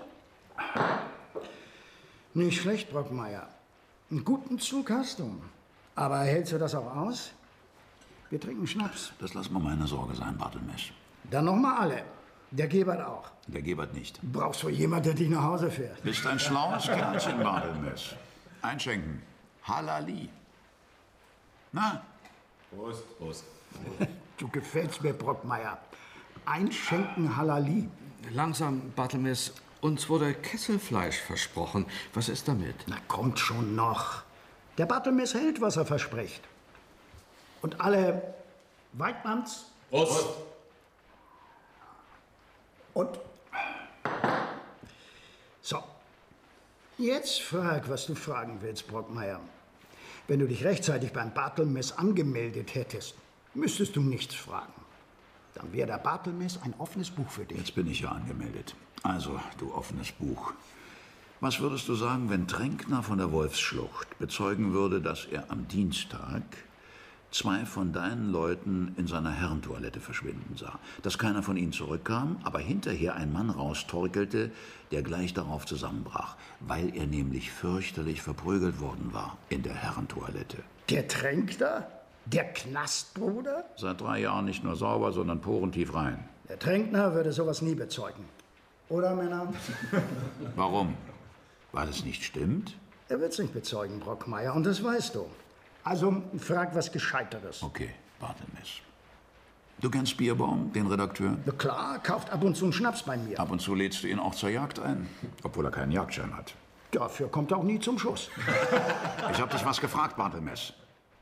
Nicht schlecht, Brockmeier. Einen guten Zug hast du. Aber hältst du das auch aus? Wir trinken Schnaps. Das lass mal meine Sorge sein, Bartelmes. Dann noch mal alle. Der Gebert auch. Der Gebert nicht. Du brauchst wohl jemanden, der dich nach Hause fährt. Bist ein schlaues Kerlchen, Bartelmes. Einschenken. Halali. Na? Prost. Prost. Du gefällst mir, Brockmeier. Einschenken Halali. Langsam, Bartelmes. Uns wurde Kesselfleisch versprochen. Was ist damit? Na, kommt schon noch. Der Bartelmes hält, was er verspricht. Und alle Weidmanns? Prost. Und? So. Jetzt frag, was du fragen willst, Brockmeier. Wenn du dich rechtzeitig beim Bartelmes angemeldet hättest, müsstest du nichts fragen. Dann wäre der Bartelmes ein offenes Buch für dich. Jetzt bin ich ja angemeldet. Also, du offenes Buch. Was würdest du sagen, wenn Tränkner von der Wolfsschlucht bezeugen würde, dass er am Dienstag zwei von deinen Leuten in seiner Herrentoilette verschwinden sah? Dass keiner von ihnen zurückkam, aber hinterher ein Mann raustorkelte, der gleich darauf zusammenbrach, weil er nämlich fürchterlich verprügelt worden war in der Herrentoilette. Der Tränkner? Der Knastbruder? Seit drei Jahren nicht nur sauber, sondern porentief rein. Der Tränkner würde sowas nie bezeugen. Oder, Männer? Warum? Weil es nicht stimmt? Er wird's nicht bezeugen, Brockmeier, und das weißt du. Also frag was Gescheiteres. Okay, Bartelmes. Du kennst Bierbaum, den Redakteur? Na klar, kauft ab und zu einen Schnaps bei mir. Ab und zu lädst du ihn auch zur Jagd ein, obwohl er keinen Jagdschein hat. Dafür kommt er auch nie zum Schuss. Ich hab dich was gefragt, Bartelmes.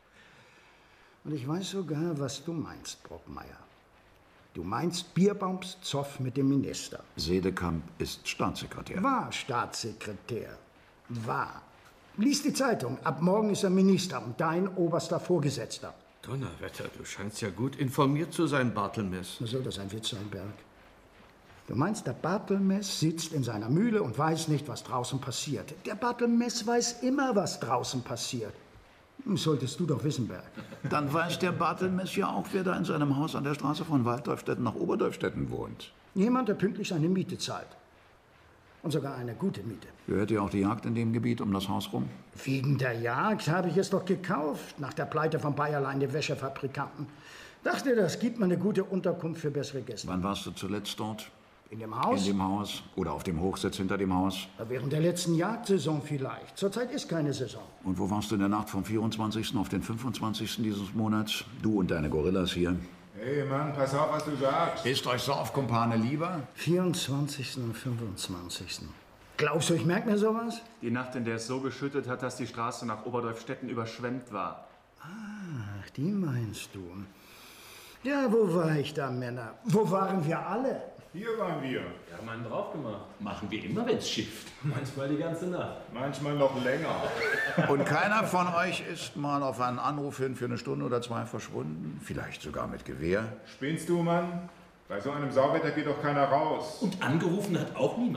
Und ich weiß sogar, was du meinst, Brockmeier. Du meinst Bierbaums Zoff mit dem Minister. Sedekamp ist Staatssekretär. War Staatssekretär. War. Lies die Zeitung. Ab morgen ist er Minister und dein oberster Vorgesetzter. Donnerwetter, du scheinst ja gut informiert zu sein, Bartelmes. Was soll das ein Witz sein, Berg? Du meinst, der Bartelmes sitzt in seiner Mühle und weiß nicht, was draußen passiert. Der Bartelmes weiß immer, was draußen passiert. Solltest du doch wissen, Berg. Dann weiß der Bartelmes ja auch, wer da in seinem Haus an der Straße von Waldolfstetten nach Oberdolfstetten wohnt. Jemand, der pünktlich seine Miete zahlt. Und sogar eine gute Miete. Gehört dir auch die Jagd in dem Gebiet um das Haus rum? Wegen der Jagd habe ich es doch gekauft, nach der Pleite von Bayerlein, den Wäschefabrikanten. Dachte, das gibt mir eine gute Unterkunft für bessere Gäste. Wann warst du zuletzt dort? In dem Haus? In dem Haus oder auf dem Hochsitz hinter dem Haus? Während der letzten Jagdsaison vielleicht. Zurzeit ist keine Saison. Und wo warst du in der Nacht vom vierundzwanzigsten auf den fünfundzwanzigsten dieses Monats? Du und deine Gorillas hier. Hey Mann, pass auf, was du sagst. Ist euch Saufkumpane lieber? vierundzwanzigsten und fünfundzwanzigsten Glaubst du, ich merke mir sowas? Die Nacht, in der es so geschüttet hat, dass die Straße nach Oberdolfstetten überschwemmt war. Ach, die meinst du. Ja, wo war ich da, Männer? Wo waren wir alle? Hier waren wir. Wir haben einen drauf gemacht. Machen wir immer, wenn's schifft. Manchmal die ganze Nacht. Manchmal noch länger. Und keiner von euch ist mal auf einen Anruf hin für eine Stunde oder zwei verschwunden? Vielleicht sogar mit Gewehr? Spinnst du, Mann? Bei so einem Sauwetter geht doch keiner raus. Und angerufen hat auch niemand.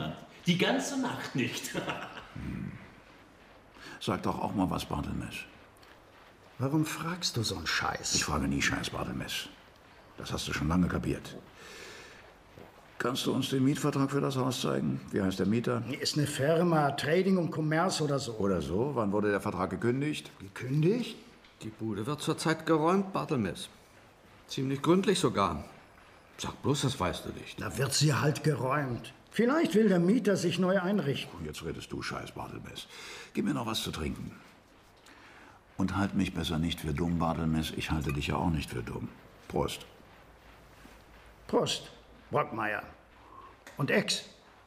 Die ganze Nacht nicht. hm. Sag doch auch mal was, Bartelmeß. Warum fragst du so einen Scheiß? Ich frage nie Scheiß, Bartelmeß. Das hast du schon lange kapiert. Kannst du uns den Mietvertrag für das Haus zeigen? Wie heißt der Mieter? Ist eine Firma, Trading und Commerce oder so. Oder so? Wann wurde der Vertrag gekündigt? Gekündigt? Die Bude wird zurzeit geräumt, Bartelmeß. Ziemlich gründlich sogar. Sag bloß, das weißt du nicht. Da wird sie halt geräumt. Vielleicht will der Mieter sich neu einrichten. Jetzt redest du Scheiß, Bartelmeß. Gib mir noch was zu trinken. Und halt mich besser nicht für dumm, Bartelmeß. Ich halte dich ja auch nicht für dumm. Prost. Prost, Brockmeier. Und Ex.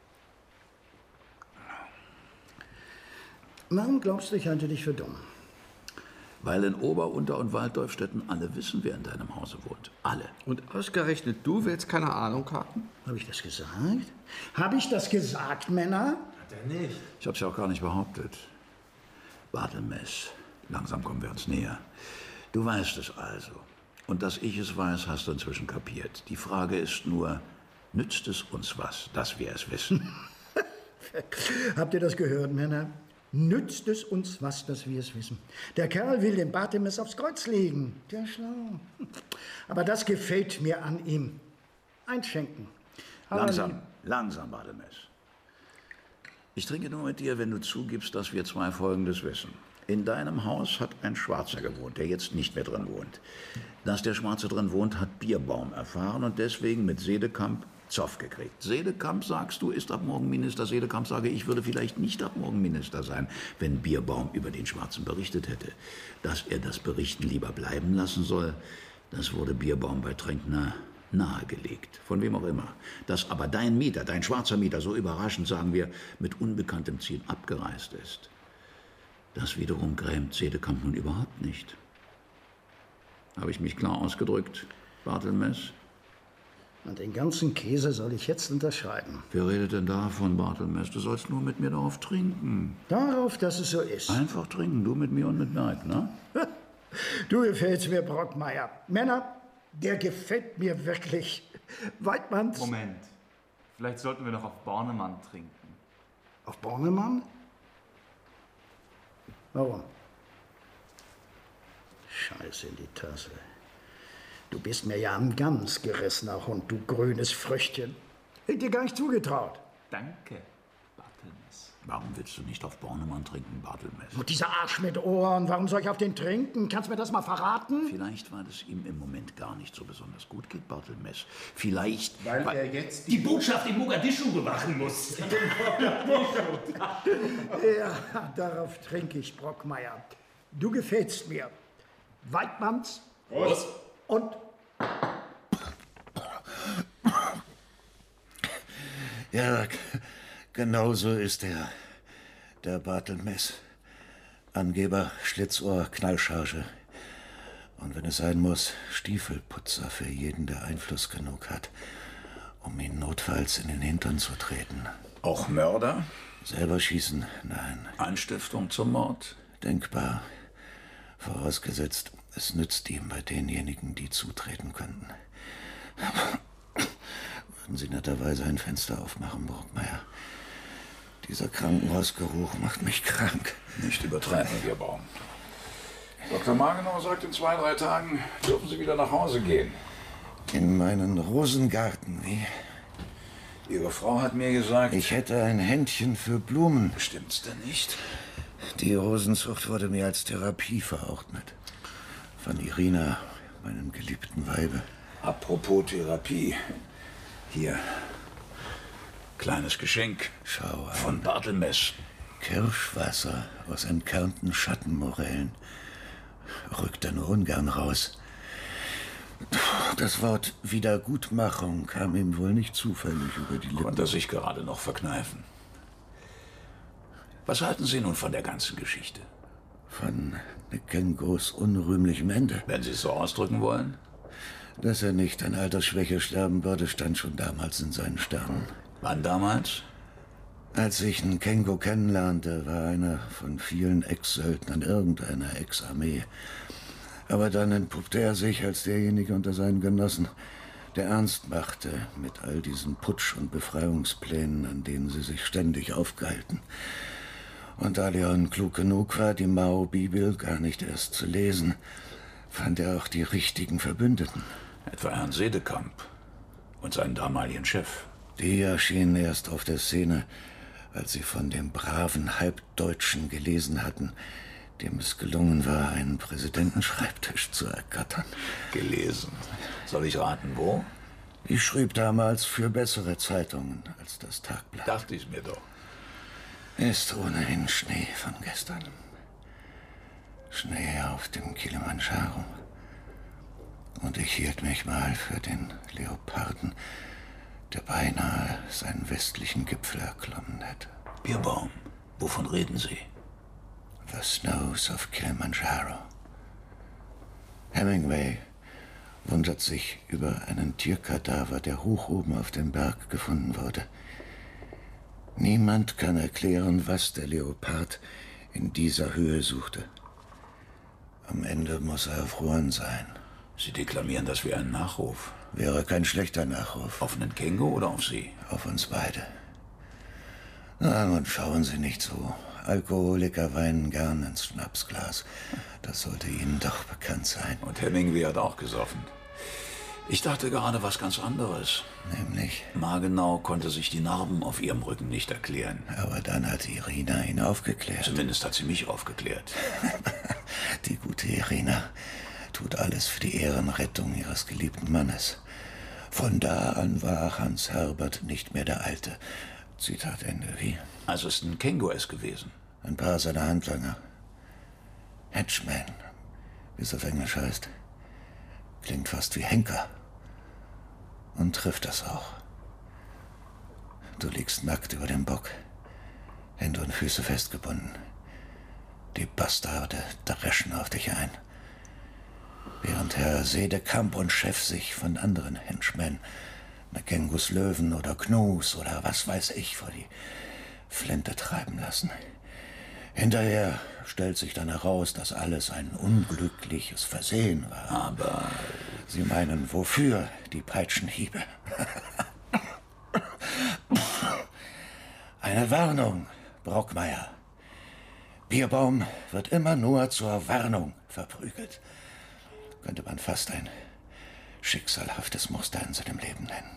Warum glaubst du, ich halte dich für dumm? Weil in Ober-, Unter- und Walddorfstetten alle wissen, wer in deinem Hause wohnt. Alle. Und ausgerechnet du willst keine Ahnung haben? Habe ich das gesagt? Habe ich das gesagt, Männer? Hat er nicht. Ich habe es ja auch gar nicht behauptet. Bartelmeß, langsam kommen wir uns näher. Du weißt es also. Und dass ich es weiß, hast du inzwischen kapiert. Die Frage ist nur, nützt es uns was, dass wir es wissen? Habt ihr das gehört, Männer? Nützt es uns was, dass wir es wissen? Der Kerl will den Bartelmeß aufs Kreuz legen. Der schlau. Aber das gefällt mir an ihm. Einschenken. Aber Langsam, langsam, Bartelmeß. Ich trinke nur mit dir, wenn du zugibst, dass wir zwei Folgendes wissen. In deinem Haus hat ein Schwarzer gewohnt, der jetzt nicht mehr drin wohnt. Dass der Schwarze drin wohnt, hat Bierbaum erfahren und deswegen mit Sedekamp Zoff gekriegt. Sedekamp, sagst du, ist ab morgen Minister. Sedekamp sage, ich würde vielleicht nicht ab morgen Minister sein, wenn Bierbaum über den Schwarzen berichtet hätte. Dass er das Berichten lieber bleiben lassen soll, das wurde Bierbaum bei Tränkner nahegelegt. Von wem auch immer. Dass aber dein Mieter, dein schwarzer Mieter, so überraschend, sagen wir, mit unbekanntem Ziel abgereist ist. Das wiederum grämt Sedekamp nun überhaupt nicht. Habe ich mich klar ausgedrückt, Bartelmeß? Und den ganzen Käse soll ich jetzt unterschreiben. Wer redet denn davon, Bartelmeß? Du sollst nur mit mir darauf trinken. Darauf, dass es so ist. Einfach trinken, du mit mir und mit Neid, ne? Du gefällst mir, Brockmeier. Männer, der gefällt mir wirklich. Weidmanns. Moment. Vielleicht sollten wir noch auf Bornemann trinken. Auf Bornemann? Warum? Scheiße in die Tasse. Du bist mir ja ein ganz gerissener Hund, du grünes Früchtchen. Hätte dir gar nicht zugetraut. Danke, Bartelmeß. Warum willst du nicht auf Bornemann trinken, Bartelmeß? Und dieser Arsch mit Ohren, warum soll ich auf den trinken? Kannst du mir das mal verraten? Vielleicht, weil es ihm im Moment gar nicht so besonders gut geht, Bartelmeß. Vielleicht, weil, weil er jetzt die, die Botschaft in Mogadischu bewachen muss. Ja, darauf trinke ich, Brockmeier. Du gefällst mir. Weidmanns. Prost. Und? Ja, genau so ist er. Der Bartelmeß. Angeber, Schlitzohr, Knallcharge. Und wenn es sein muss, Stiefelputzer für jeden, der Einfluss genug hat, um ihn notfalls in den Hintern zu treten. Auch Mörder? Selber schießen? Nein. Anstiftung zum Mord? Denkbar. Vorausgesetzt, es nützt ihm bei denjenigen, die zutreten könnten. Würden Sie netterweise ein Fenster aufmachen, Brockmeier? Dieser Krankenhausgeruch macht mich krank. Nicht übertreiben, Bierbaum. Doktor Magenau sagt, in zwei, drei Tagen dürfen Sie wieder nach Hause gehen. In meinen Rosengarten, wie? Ihre Frau hat mir gesagt... Ich hätte ein Händchen für Blumen. Stimmt's denn nicht? Die Rosenzucht wurde mir als Therapie verordnet. Von Irina, meinem geliebten Weibe. Apropos Therapie. Hier. Kleines Geschenk. Schau an. Von Bartelmeß. Kirschwasser aus entkernten Schattenmorellen. Rückt er nur ungern raus. Das Wort Wiedergutmachung kam ihm wohl nicht zufällig über die Lippen. Konnte er sich gerade noch verkneifen. Was halten Sie nun von der ganzen Geschichte? Von Nekengos unrühmlichem Ende. Wenn Sie es so ausdrücken wollen? Dass er nicht an Altersschwäche sterben würde, stand schon damals in seinen Sternen. Wann damals? Als ich Nekengo kennenlernte, war einer von vielen Ex-Söldnern irgendeiner Ex-Armee. Aber dann entpuppte er sich als derjenige unter seinen Genossen, der ernst machte mit all diesen Putsch- und Befreiungsplänen, an denen sie sich ständig aufgehalten. Und da Leon klug genug war, die Mao-Bibel gar nicht erst zu lesen, fand er auch die richtigen Verbündeten. Etwa Herrn Sedekamp und seinen damaligen Chef. Die erschienen erst auf der Szene, als sie von dem braven Halbdeutschen gelesen hatten, dem es gelungen war, einen Präsidentenschreibtisch zu ergattern. Gelesen? Soll ich raten, wo? Ich schrieb damals für bessere Zeitungen als das Tagblatt. Dachte ich mir doch. Ist ohnehin Schnee von gestern. Schnee auf dem Kilimanjaro. Und ich hielt mich mal für den Leoparden, der beinahe seinen westlichen Gipfel erklommen hätte. Bierbaum, wovon reden Sie? The Snows of Kilimanjaro. Hemingway wundert sich über einen Tierkadaver, der hoch oben auf dem Berg gefunden wurde. Niemand kann erklären, was der Leopard in dieser Höhe suchte. Am Ende muss er erfroren sein. Sie deklamieren das wie einen Nachruf. Wäre kein schlechter Nachruf. Auf einen Kengo oder auf Sie? Auf uns beide. Na, nun schauen Sie nicht so. Alkoholiker weinen gern ins Schnapsglas. Das sollte Ihnen doch bekannt sein. Und Hemingway hat auch gesoffen. Ich dachte gerade was ganz anderes. Nämlich? Margenau konnte sich die Narben auf ihrem Rücken nicht erklären. Aber dann hat Irina ihn aufgeklärt. Zumindest hat sie mich aufgeklärt. Die gute Irina tut alles für die Ehrenrettung ihres geliebten Mannes. Von da an war Hans Herbert nicht mehr der Alte. Zitat Ende. Wie? Also ist ein Kengo es gewesen. Ein paar seiner Handlanger. Henchman, wie es auf Englisch heißt. Klingt fast wie Henker. Und trifft das auch. Du liegst nackt über dem Bock. Hände und Füße festgebunden. Die Bastarde dreschen auf dich ein. Während Herr Sedekamp und Chef sich von anderen Henchmen, Kengus Löwen oder Knus oder was weiß ich, vor die Flinte treiben lassen. Hinterher stellt sich dann heraus, dass alles ein unglückliches Versehen war. Aber Sie meinen, wofür die Peitschenhiebe? Eine Warnung, Brockmeier. Bierbaum wird immer nur zur Warnung verprügelt. Könnte man fast ein schicksalhaftes Muster in seinem Leben nennen.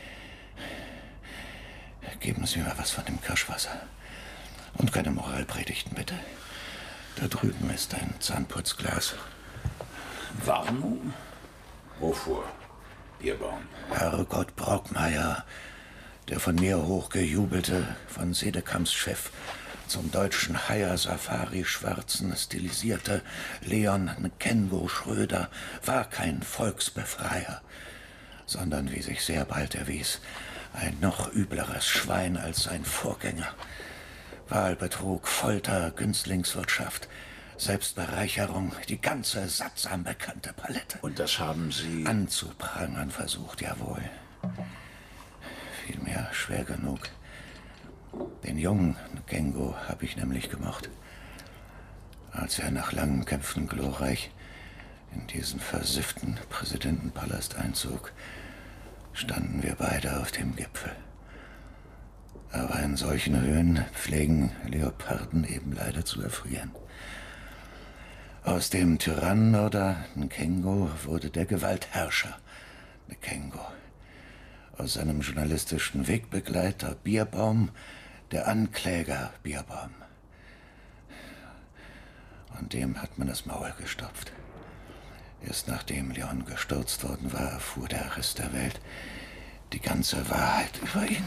Geben Sie mir was von dem Kirschwasser. Und keine Moralpredigten, bitte. Da drüben ist ein Zahnputzglas. Warnung? Wovor, Bierbaum? Herrgott Brockmeier, der von mir hochgejubelte, von Sedekamps Chef zum deutschen Haier-Safari-Schwarzen stilisierte Leon Nkengo Schröder war kein Volksbefreier, sondern, wie sich sehr bald erwies, ein noch übleres Schwein als sein Vorgänger. Wahlbetrug, Folter, Günstlingswirtschaft, Selbstbereicherung, die ganze sattsam bekannte Palette. Und das haben Sie anzuprangern versucht, jawohl. Vielmehr schwer genug. Den jungen Nkengo habe ich nämlich gemocht. Als er nach langen Kämpfen glorreich in diesen versifften Präsidentenpalast einzog, standen wir beide auf dem Gipfel. Aber in solchen Höhen pflegen Leoparden eben leider zu erfrieren. Aus dem Tyrannen oder Nkengo wurde der Gewaltherrscher Nkengo. Aus seinem journalistischen Wegbegleiter Bierbaum der Ankläger Bierbaum. Und dem hat man das Maul gestopft. Erst nachdem Leon gestürzt worden war, erfuhr der Rest der Welt die ganze Wahrheit über ihn.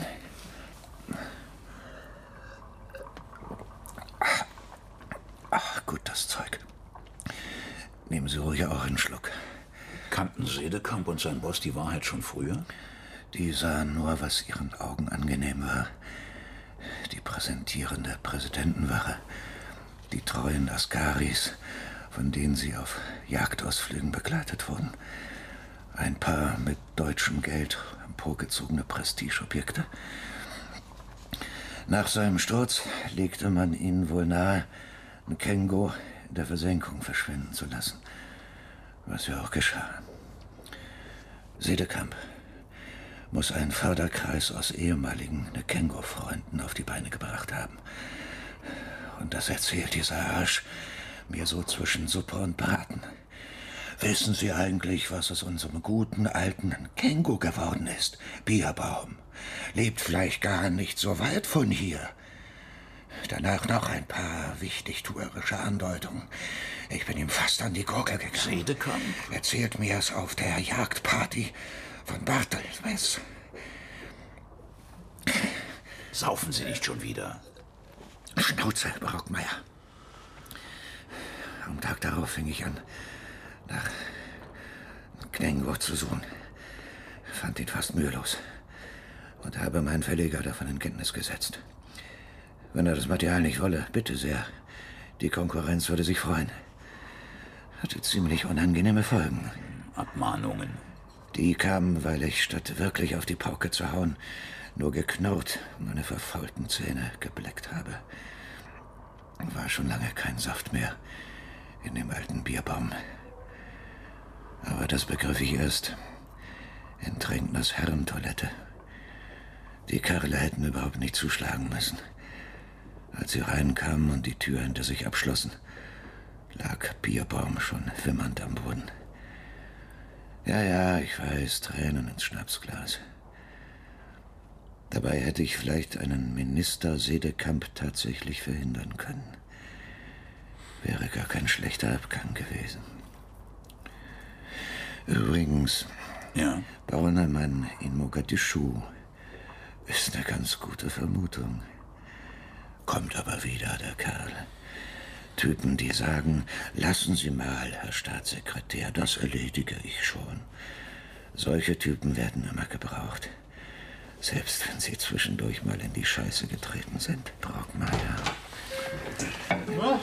Ach, gut, das Zeug. Nehmen Sie ruhig auch einen Schluck. Kannten Sedekamp und sein Boss die Wahrheit schon früher? Die sahen nur, was ihren Augen angenehm war. Die präsentierende Präsidentenwache, die treuen Askaris, von denen sie auf Jagdausflügen begleitet wurden. Ein paar mit deutschem Geld emporgezogene Prestigeobjekte. Nach seinem Sturz legte man ihnen wohl nahe, Nkengo in der Versenkung verschwinden zu lassen. Was ja auch geschah. Sedekamp muss ein Förderkreis aus ehemaligen Kengo-Freunden auf die Beine gebracht haben. Und das erzählt dieser Arsch mir so zwischen Suppe und Braten. Wissen Sie eigentlich, was aus unserem guten alten Kengo geworden ist? Bierbaum. Lebt vielleicht gar nicht so weit von hier. Danach noch ein paar wichtigtuerische Andeutungen. Ich bin ihm fast an die Gurgel gegangen. Sedekamp? Erzählt mir es auf der Jagdparty von Bartelmess. Saufen Sie nicht schon wieder? Schnauze, Brockmeier. Am Tag darauf fing ich an, nach Knengo zu suchen. Fand ihn fast mühelos und habe meinen Verleger davon in Kenntnis gesetzt. Wenn er das Material nicht wolle, bitte sehr. Die Konkurrenz würde sich freuen. Hatte ziemlich unangenehme Folgen. Abmahnungen. Die kamen, weil ich statt wirklich auf die Pauke zu hauen, nur geknurrt meine verfaulten Zähne gebleckt habe. War schon lange kein Saft mehr in dem alten Bierbaum. Aber das begriff ich erst in Trinkners Herrentoilette. Die Kerle hätten überhaupt nicht zuschlagen müssen. Als sie reinkamen und die Tür hinter sich abschlossen, lag Bierbaum schon wimmernd am Boden. Ja, ja, ich weiß, Tränen ins Schnapsglas. Dabei hätte ich vielleicht einen Minister Sedekamp tatsächlich verhindern können. Wäre gar kein schlechter Abgang gewesen. Übrigens, ja? Bauernmann in Mogadischu ist eine ganz gute Vermutung. Kommt aber wieder, der Kerl. Typen, die sagen, lassen Sie mal, Herr Staatssekretär, das erledige ich schon. Solche Typen werden immer gebraucht. Selbst wenn sie zwischendurch mal in die Scheiße getreten sind. Brockmeier. Na?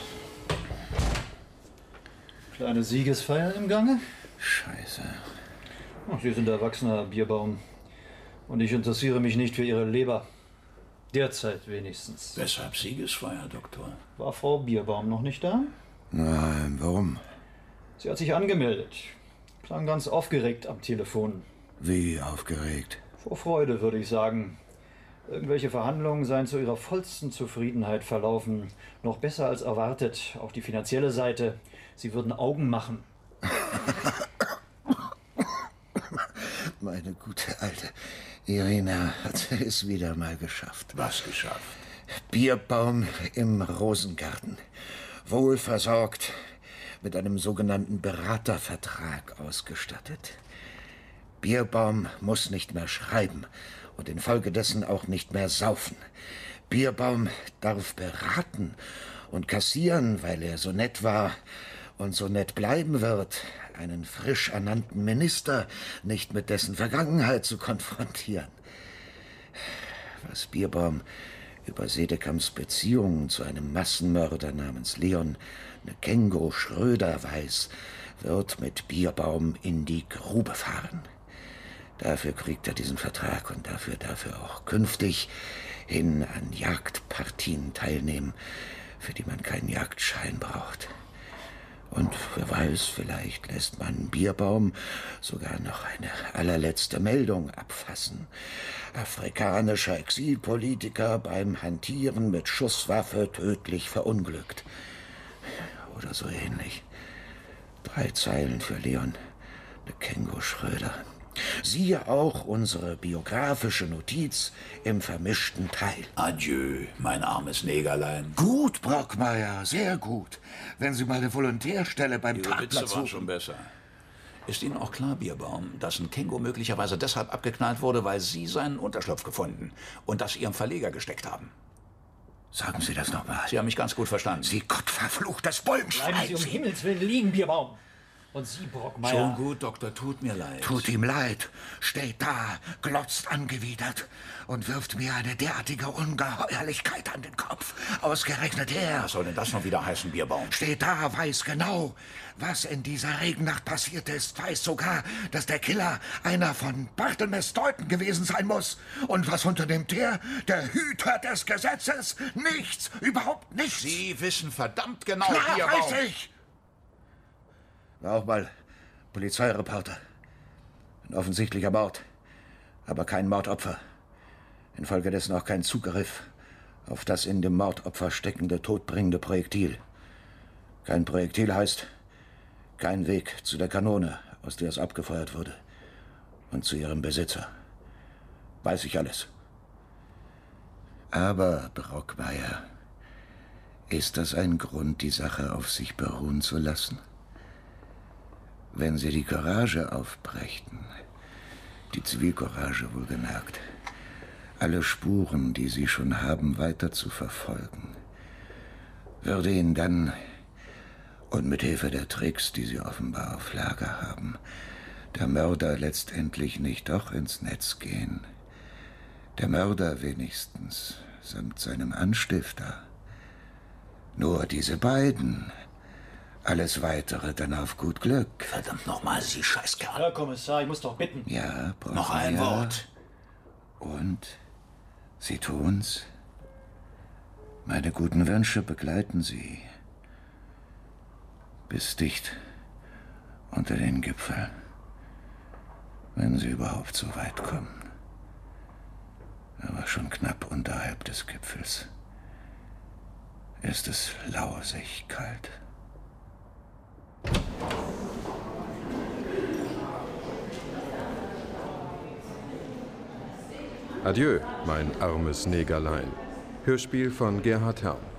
Kleine Siegesfeier im Gange? Scheiße. Ach, Sie sind erwachsener Bierbaum. Und ich interessiere mich nicht für Ihre Leber. Derzeit wenigstens. Weshalb Siegesfeier, Doktor? War Frau Bierbaum noch nicht da? Nein, warum? Sie hat sich angemeldet. Klang ganz aufgeregt am Telefon. Wie aufgeregt? Vor Freude, würde ich sagen. Irgendwelche Verhandlungen seien zu ihrer vollsten Zufriedenheit verlaufen. Noch besser als erwartet. Auch die finanzielle Seite. Sie würden Augen machen. Meine gute alte Irina hat es wieder mal geschafft. Was geschafft? Bierbaum im Rosengarten. Wohlversorgt, mit einem sogenannten Beratervertrag ausgestattet. Bierbaum muss nicht mehr schreiben und infolgedessen auch nicht mehr saufen. Bierbaum darf beraten und kassieren, weil er so nett war und so nett bleiben wird, einen frisch ernannten Minister nicht mit dessen Vergangenheit zu konfrontieren. Was Bierbaum über Sedekamps Beziehungen zu einem Massenmörder namens Leon Kengo Schröder weiß, wird mit Bierbaum in die Grube fahren. Dafür kriegt er diesen Vertrag und dafür darf er auch künftig hin an Jagdpartien teilnehmen, für die man keinen Jagdschein braucht. Und wer weiß, vielleicht lässt man Bierbaum sogar noch eine allerletzte Meldung abfassen. Afrikanischer Exilpolitiker beim Hantieren mit Schusswaffe tödlich verunglückt. Oder so ähnlich. Drei Zeilen für Leon Kengo Schröder. Siehe auch unsere biografische Notiz im vermischten Teil. Adieu, mein armes Negerlein. Gut, Brockmeier, sehr gut. Wenn Sie mal eine Volontärstelle beim Ihre Parkplatz Witze waren suchen. schon besser. Ist Ihnen auch klar, Bierbaum, dass ein Kengo möglicherweise deshalb abgeknallt wurde, weil Sie seinen Unterschlupf gefunden und das Ihrem Verleger gesteckt haben? Sagen Sie das nochmal. Sie haben mich ganz gut verstanden. Sie gottverfluchtes Bullenschwein! Bleiben Sie um Himmels Willen liegen, Bierbaum! Und Sie, Brockmeier... Schon gut, Doktor, tut mir leid. Tut ihm leid, steht da, glotzt angewidert und wirft mir eine derartige Ungeheuerlichkeit an den Kopf. Ausgerechnet er. Was soll denn das noch wieder heißen, Bierbaum? Steht da, weiß genau, was in dieser Regennacht passiert ist. Weiß sogar, dass der Killer einer von Bartelmess Deuten gewesen sein muss. Und was unternimmt er? Der Hüter des Gesetzes? Nichts, überhaupt nichts. Sie wissen verdammt genau, Klar, Bierbaum. weiß ich. War auch mal Polizeireporter. Ein offensichtlicher Mord. Aber kein Mordopfer. Infolgedessen auch kein Zugriff auf das in dem Mordopfer steckende, todbringende Projektil. Kein Projektil heißt kein Weg zu der Kanone, aus der es abgefeuert wurde, und zu ihrem Besitzer. Weiß ich alles. Aber, Brockmeier, ist das ein Grund, die Sache auf sich beruhen zu lassen? Wenn Sie die Courage aufbrächten, die Zivilcourage wohlgemerkt, alle Spuren, die Sie schon haben, weiter zu verfolgen, würde Ihnen dann, und mit Hilfe der Tricks, die Sie offenbar auf Lager haben, der Mörder letztendlich nicht doch ins Netz gehen? Der Mörder wenigstens, samt seinem Anstifter. Nur diese beiden. Alles Weitere dann auf gut Glück. Verdammt nochmal, Sie Scheißkerl. Herr Kommissar, ich muss doch bitten. Ja, Brockmeier. Noch ein Wort. Und? Sie tun's? Meine guten Wünsche begleiten Sie. Bis dicht unter den Gipfel. Wenn Sie überhaupt so weit kommen. Aber schon knapp unterhalb des Gipfels ist es lausig kalt. Adieu, mein armes Negerlein. Hörspiel von Gerhard Herrn.